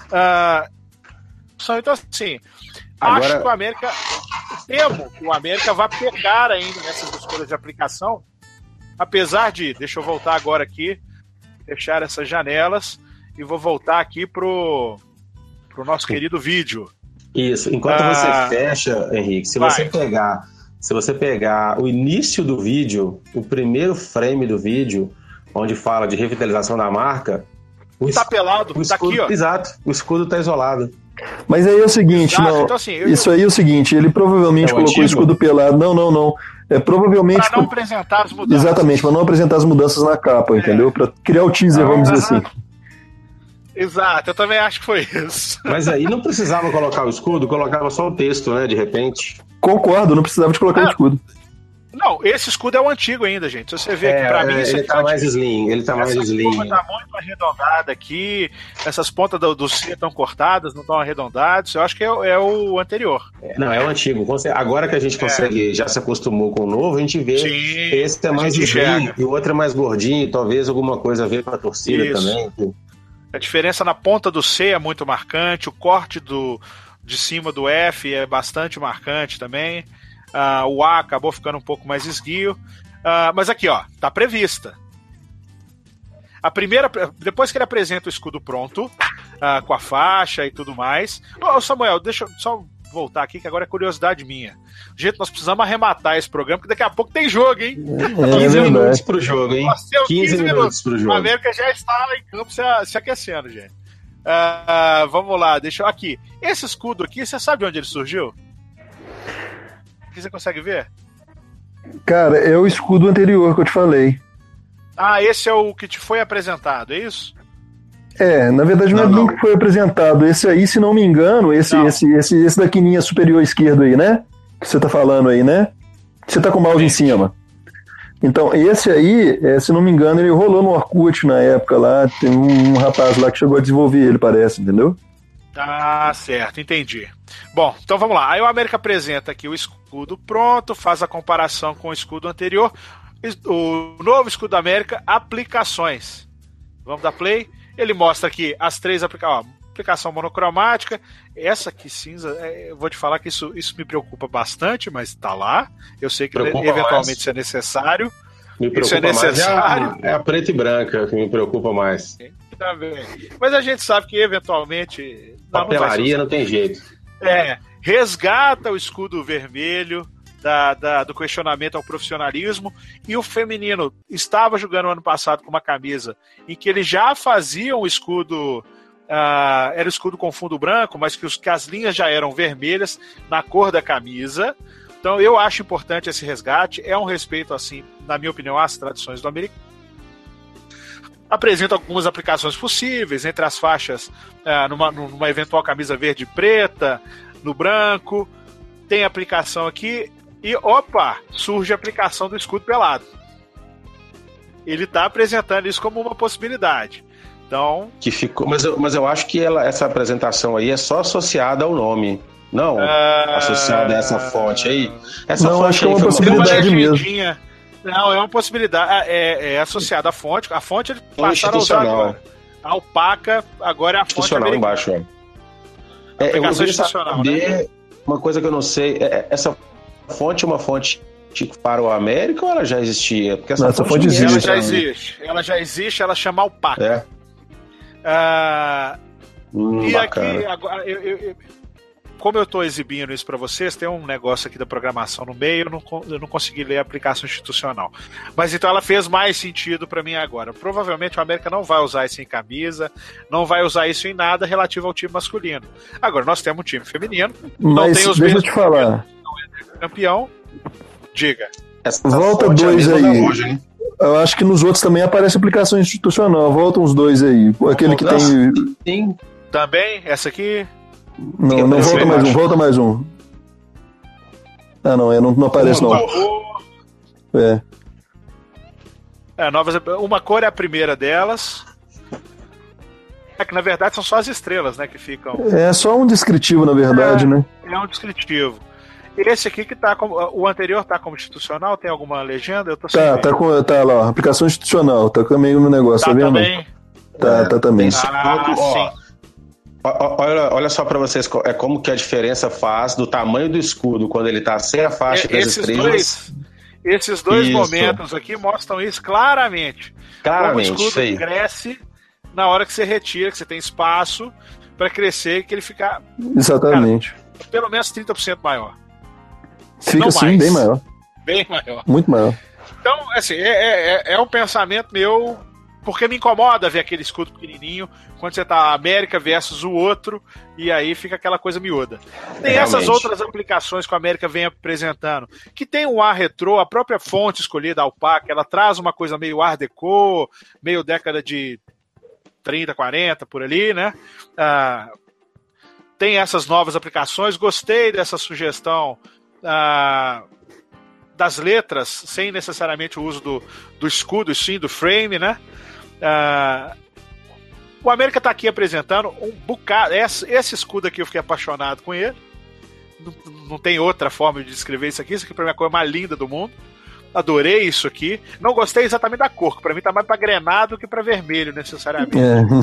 Então, assim, acho que o América, temo que o América vai pecar ainda nessas escolhas de aplicação, apesar de, deixa eu voltar agora aqui, fechar essas janelas, e vou voltar aqui pro nosso querido vídeo. Isso, enquanto você fecha, Henrique, se você pegar o início do vídeo, o primeiro frame do vídeo, onde fala de revitalização da marca, tá pelado, tá aqui, ó. Exato, o escudo tá isolado. Mas aí é o seguinte, então, assim, isso aí é o seguinte, ele provavelmente colocou o escudo pelado, não. Provavelmente... Para não apresentar as mudanças. Exatamente, para não apresentar as mudanças na capa, entendeu? Para criar o teaser, vamos dizer assim. Exato, eu também acho que foi isso. Mas aí não precisava colocar o escudo, colocava só o texto, né, de repente. Concordo, não precisava de colocar o escudo. Não, esse escudo é o antigo ainda, gente. Se você vê aqui pra mim... Ele tá mais slim, Essa curva tá muito arredondada aqui, essas pontas do C estão cortadas, não estão arredondadas. Eu acho que é o anterior. Não, é o antigo. Agora que a gente consegue, já se acostumou com o novo, a gente vê. Sim, esse é mais slim e o outro é mais gordinho, talvez alguma coisa a ver com a torcida também. A diferença na ponta do C é muito marcante, o corte de cima do F é bastante marcante também. O A acabou ficando um pouco mais esguio. Mas aqui, ó, tá prevista. Depois que ele apresenta o escudo pronto, com a faixa e tudo mais. Ô, Samuel, deixa eu só voltar aqui, que agora é curiosidade minha. Gente, nós precisamos arrematar esse programa, porque daqui a pouco tem jogo, hein? 15 minutos pro jogo, hein? 15 minutos pro jogo. A América já está em campo se aquecendo, gente. Vamos lá, deixa eu aqui. Esse escudo aqui, você sabe de onde ele surgiu? Aqui você consegue ver? Cara, é o escudo anterior que eu te falei. Ah, esse é o que te foi apresentado, é isso? Na verdade não é bem que foi apresentado. Esse aí, se não me engano, esse da quininha superior esquerdo aí, né? Que você tá falando aí, né? Você tá com o mouse em cima. Então, esse aí, se não me engano, ele rolou no Orkut na época lá. Tem um rapaz lá que chegou a desenvolver ele, parece, entendeu? Ah, certo, entendi. Bom, então vamos lá. Aí o América apresenta aqui o escudo pronto, faz a comparação com o escudo anterior. O novo escudo da América, aplicações. Vamos dar play. Ele mostra aqui as 3 aplicação monocromática. Essa aqui cinza, eu vou te falar que isso me preocupa bastante, mas tá lá. Eu sei que eventualmente isso é necessário. Me preocupa isso é necessário. Mais é a preta e branca que me preocupa mais. Também. Mas a gente sabe que eventualmente... Papelaria não tem jeito. Resgata o escudo vermelho do questionamento ao profissionalismo, e o feminino estava jogando ano passado com uma camisa em que ele já fazia um escudo, era o escudo com fundo branco, mas que as linhas já eram vermelhas na cor da camisa. Então eu acho importante esse resgate, é um respeito, assim, na minha opinião, às tradições do americano. Apresenta algumas aplicações possíveis, entre as faixas, numa eventual camisa verde e preta, no branco, tem aplicação aqui. E, surge a aplicação do escudo pelado. Ele está apresentando isso como uma possibilidade. Então... Que ficou, mas eu acho que essa apresentação aí é só associada ao nome. Não, associada a essa fonte aí. Essa não, fonte acho que é uma possibilidade mesmo. Não, é uma possibilidade. É associada à fonte. A fonte eles passaram a usar agora. A opaca agora é a fonte institucional embaixo. Aplicação institucional, né? Uma coisa que eu não sei, essa fonte é uma fonte para o América ou ela já existia? Porque essa fonte existe. Ela já existe, ela chama Alpaca. E bacana. aqui, agora, como eu estou exibindo isso para vocês, tem um negócio aqui da programação no meio, eu não consegui ler a aplicação institucional. Mas então ela fez mais sentido para mim agora. Provavelmente o América não vai usar isso em camisa, não vai usar isso em nada relativo ao time masculino. Agora, nós temos um time feminino, não tem os deixa eu te falar. Campeão, diga. Volta 2 aí. Hoje, né? Eu acho que nos outros também aparece aplicação institucional. Volta uns 2 aí. Aquele que tem. Também, essa aqui. Não volta mais um, volta mais um. Não aparece não. Uma cor é a primeira delas. Que na verdade são só as estrelas, né, que ficam. É só um descritivo, na verdade, né? É um descritivo. Esse aqui que tá como. O anterior tá como institucional, tem alguma legenda? Eu tô sem ver. Tá lá, aplicação institucional, tá meio no negócio, tá vendo? Também. Tá também. Sim. Olha só pra vocês como que a diferença faz do tamanho do escudo quando ele tá sem a faixa das estrelas. Esses dois momentos aqui mostram isso claramente. Como o escudo cresce na hora que você retira, que você tem espaço para crescer e que ele fica... Exatamente. Cara, pelo menos 30% maior. Fica assim, bem maior. Bem maior. Muito maior. Então, assim, é um pensamento meu, porque me incomoda ver aquele escudo pequenininho quando você tá a América versus o outro, e aí fica aquela coisa miúda. Tem essas outras aplicações que a América vem apresentando, que tem um ar retrô, a própria fonte escolhida, a Alpaca, ela traz uma coisa meio art déco, meio década de 30, 40, por ali, né? Tem essas novas aplicações, gostei dessa sugestão das letras, sem necessariamente o uso do escudo, sim, do frame, né? O América tá aqui apresentando um bocado. Esse escudo aqui eu fiquei apaixonado com ele. Não tem outra forma de descrever isso aqui. Isso aqui pra mim é a coisa mais linda do mundo. Adorei isso aqui. Não gostei exatamente da cor, que pra mim tá mais pra grenado do que pra vermelho, necessariamente.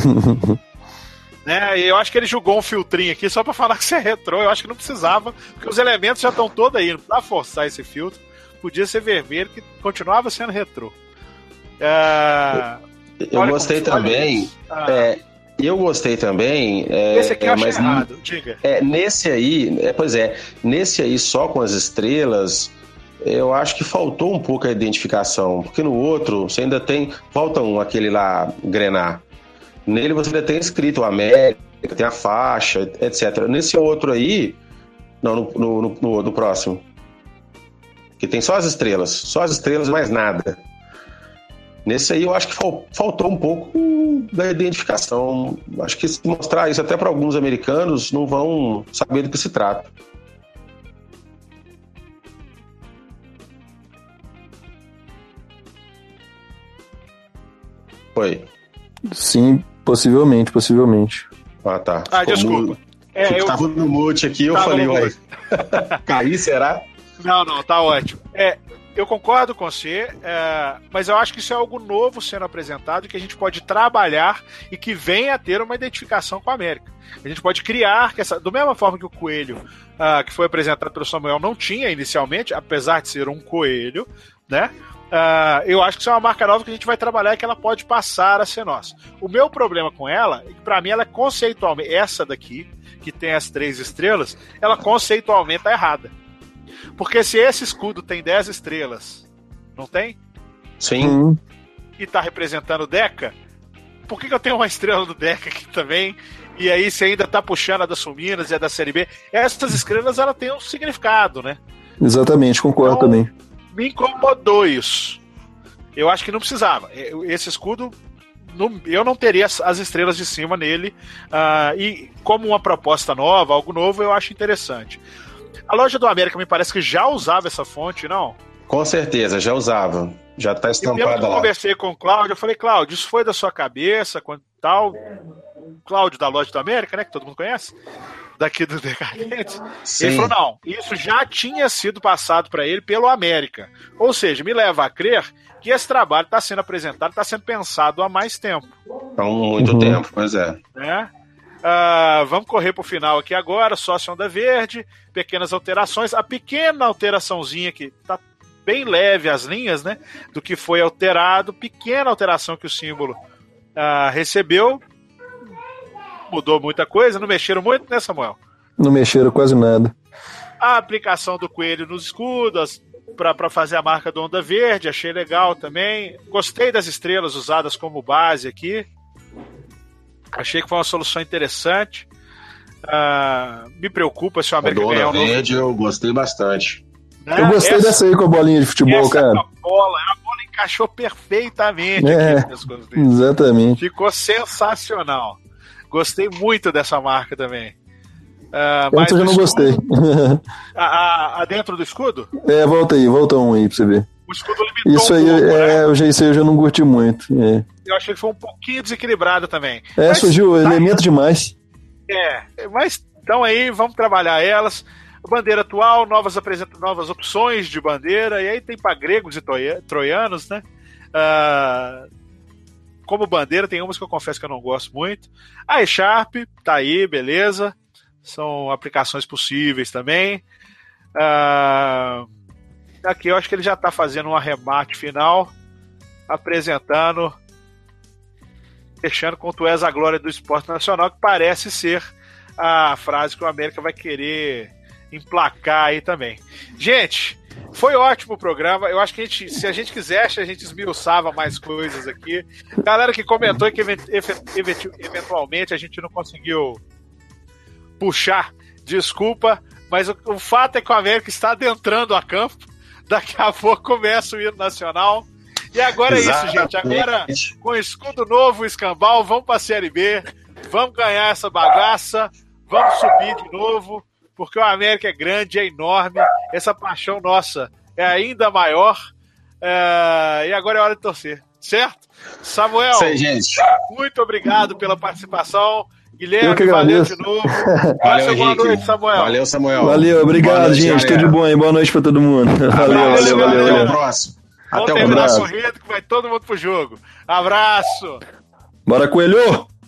Né? E eu acho que ele jogou um filtrinho aqui só pra falar que isso é retrô. Eu acho que não precisava, porque os elementos já estão todos aí. Não precisava forçar esse filtro. Podia ser vermelho, que continuava sendo retrô. Eu gostei também. Eu gostei também. Esse aqui eu achei errado, diga. Nesse aí só com as estrelas, eu acho que faltou um pouco a identificação, porque no outro você ainda tem. Falta aquele lá grenar. Nele você ainda tem escrito América, tem a faixa, etc. Nesse outro aí, não, no próximo, que tem só as estrelas e mais nada. Nesse aí eu acho que faltou um pouco da identificação. Acho que se mostrar isso até para alguns americanos, não vão saber do que se trata. Foi. Sim, possivelmente. Ah, tá. Desculpa. Eu tava no mute aqui, eu falei, ué, cair, será? Não, tá ótimo. Eu concordo com você, mas eu acho que isso é algo novo sendo apresentado que a gente pode trabalhar e que venha a ter uma identificação com a América. A gente pode criar, do mesma forma que o coelho que foi apresentado pelo Samuel não tinha inicialmente, apesar de ser um coelho, né? Eu acho que isso é uma marca nova que a gente vai trabalhar e que ela pode passar a ser nossa. O meu problema com ela é que, pra mim, ela é conceitualmente, essa daqui, que tem as 3 estrelas, ela conceitualmente tá errada. Porque se esse escudo tem 10 estrelas, não tem? Sim. E tá representando o Deca, por que eu tenho uma estrela do Deca aqui também? E aí você ainda tá puxando a da Sul-Minas e a da Série B. Essas estrelas, ela tem um significado, né? Exatamente, concordo então, também. Me incomodou isso. Eu acho que não precisava. Esse escudo, eu não teria as estrelas de cima nele. E como uma proposta nova, algo novo, eu acho interessante. A loja do América me parece que já usava essa fonte, não? Com certeza, já usava. Já tá estampada lá. E pelo que eu conversei com o Cláudio, eu falei, Cláudio, isso foi da sua cabeça, quando tal... Cláudio da loja do América, né, que todo mundo conhece, daqui do Decadentes. Ele falou, não, isso já tinha sido passado para ele pelo América. Ou seja, me leva a crer que esse trabalho está sendo apresentado, está sendo pensado há mais tempo. Há muito tempo, pois é. Vamos correr para o final aqui agora, sócio Onda Verde, pequenas alterações. A pequena alteraçãozinha que está bem leve as linhas, né, do que foi alterado, pequena alteração que o símbolo recebeu. Mudou muita coisa, não mexeram muito, né, Samuel? Não mexeram quase nada. A aplicação do coelho nos escudos para fazer a marca do Onda Verde, achei legal também. Gostei das estrelas usadas como base aqui. Achei que foi uma solução interessante. Me preocupa se o América ganhar o Onda Verde, eu gostei bastante. Eu gostei dessa aí com a bolinha de futebol, cara. A bola encaixou perfeitamente aqui. Exatamente. Ficou sensacional. Gostei muito dessa marca também. Mas eu já não gostei. Dentro do escudo? Volta um aí pra você ver. O escudo limitou isso aí, né? Isso aí eu já não curti muito. Eu achei que foi um pouquinho desequilibrado também. Surgiu elemento demais. Mas então aí, vamos trabalhar elas. Bandeira atual, novas opções de bandeira, e aí tem para gregos e troianos, né? Como bandeira, tem umas que eu confesso que eu não gosto muito. A E-Sharp, tá aí, beleza. São aplicações possíveis também. Aqui eu acho que ele já tá fazendo um arremate final, apresentando, fechando com Tu és a glória do esporte nacional, que parece ser a frase que o América vai querer emplacar aí também. Gente, foi ótimo o programa. Eu acho que se a gente quisesse, a gente esmiuçava mais coisas aqui. Galera que comentou que eventualmente a gente não conseguiu puxar, desculpa, mas o fato é que o América está adentrando a campo. Daqui a pouco começa o hino nacional. E agora Exatamente. É isso, gente. Agora, com escudo novo, escambau, vamos para a Série B. Vamos ganhar essa bagaça. Vamos subir de novo. Porque o América é grande, é enorme. Essa paixão nossa é ainda maior. E agora é hora de torcer. Certo? Samuel, isso aí, gente. Muito obrigado pela participação. Guilherme, Eu que valeu agradeço. de novo. Valeu, boa noite, Samuel. Valeu, Samuel. Valeu, obrigado, noite, gente. galera. Tudo bom aí. Boa noite pra todo mundo. Valeu. Até o próximo. Vamos Até o terminar próximo. correndo que vai todo mundo pro jogo. Abraço. Bora, Coelho!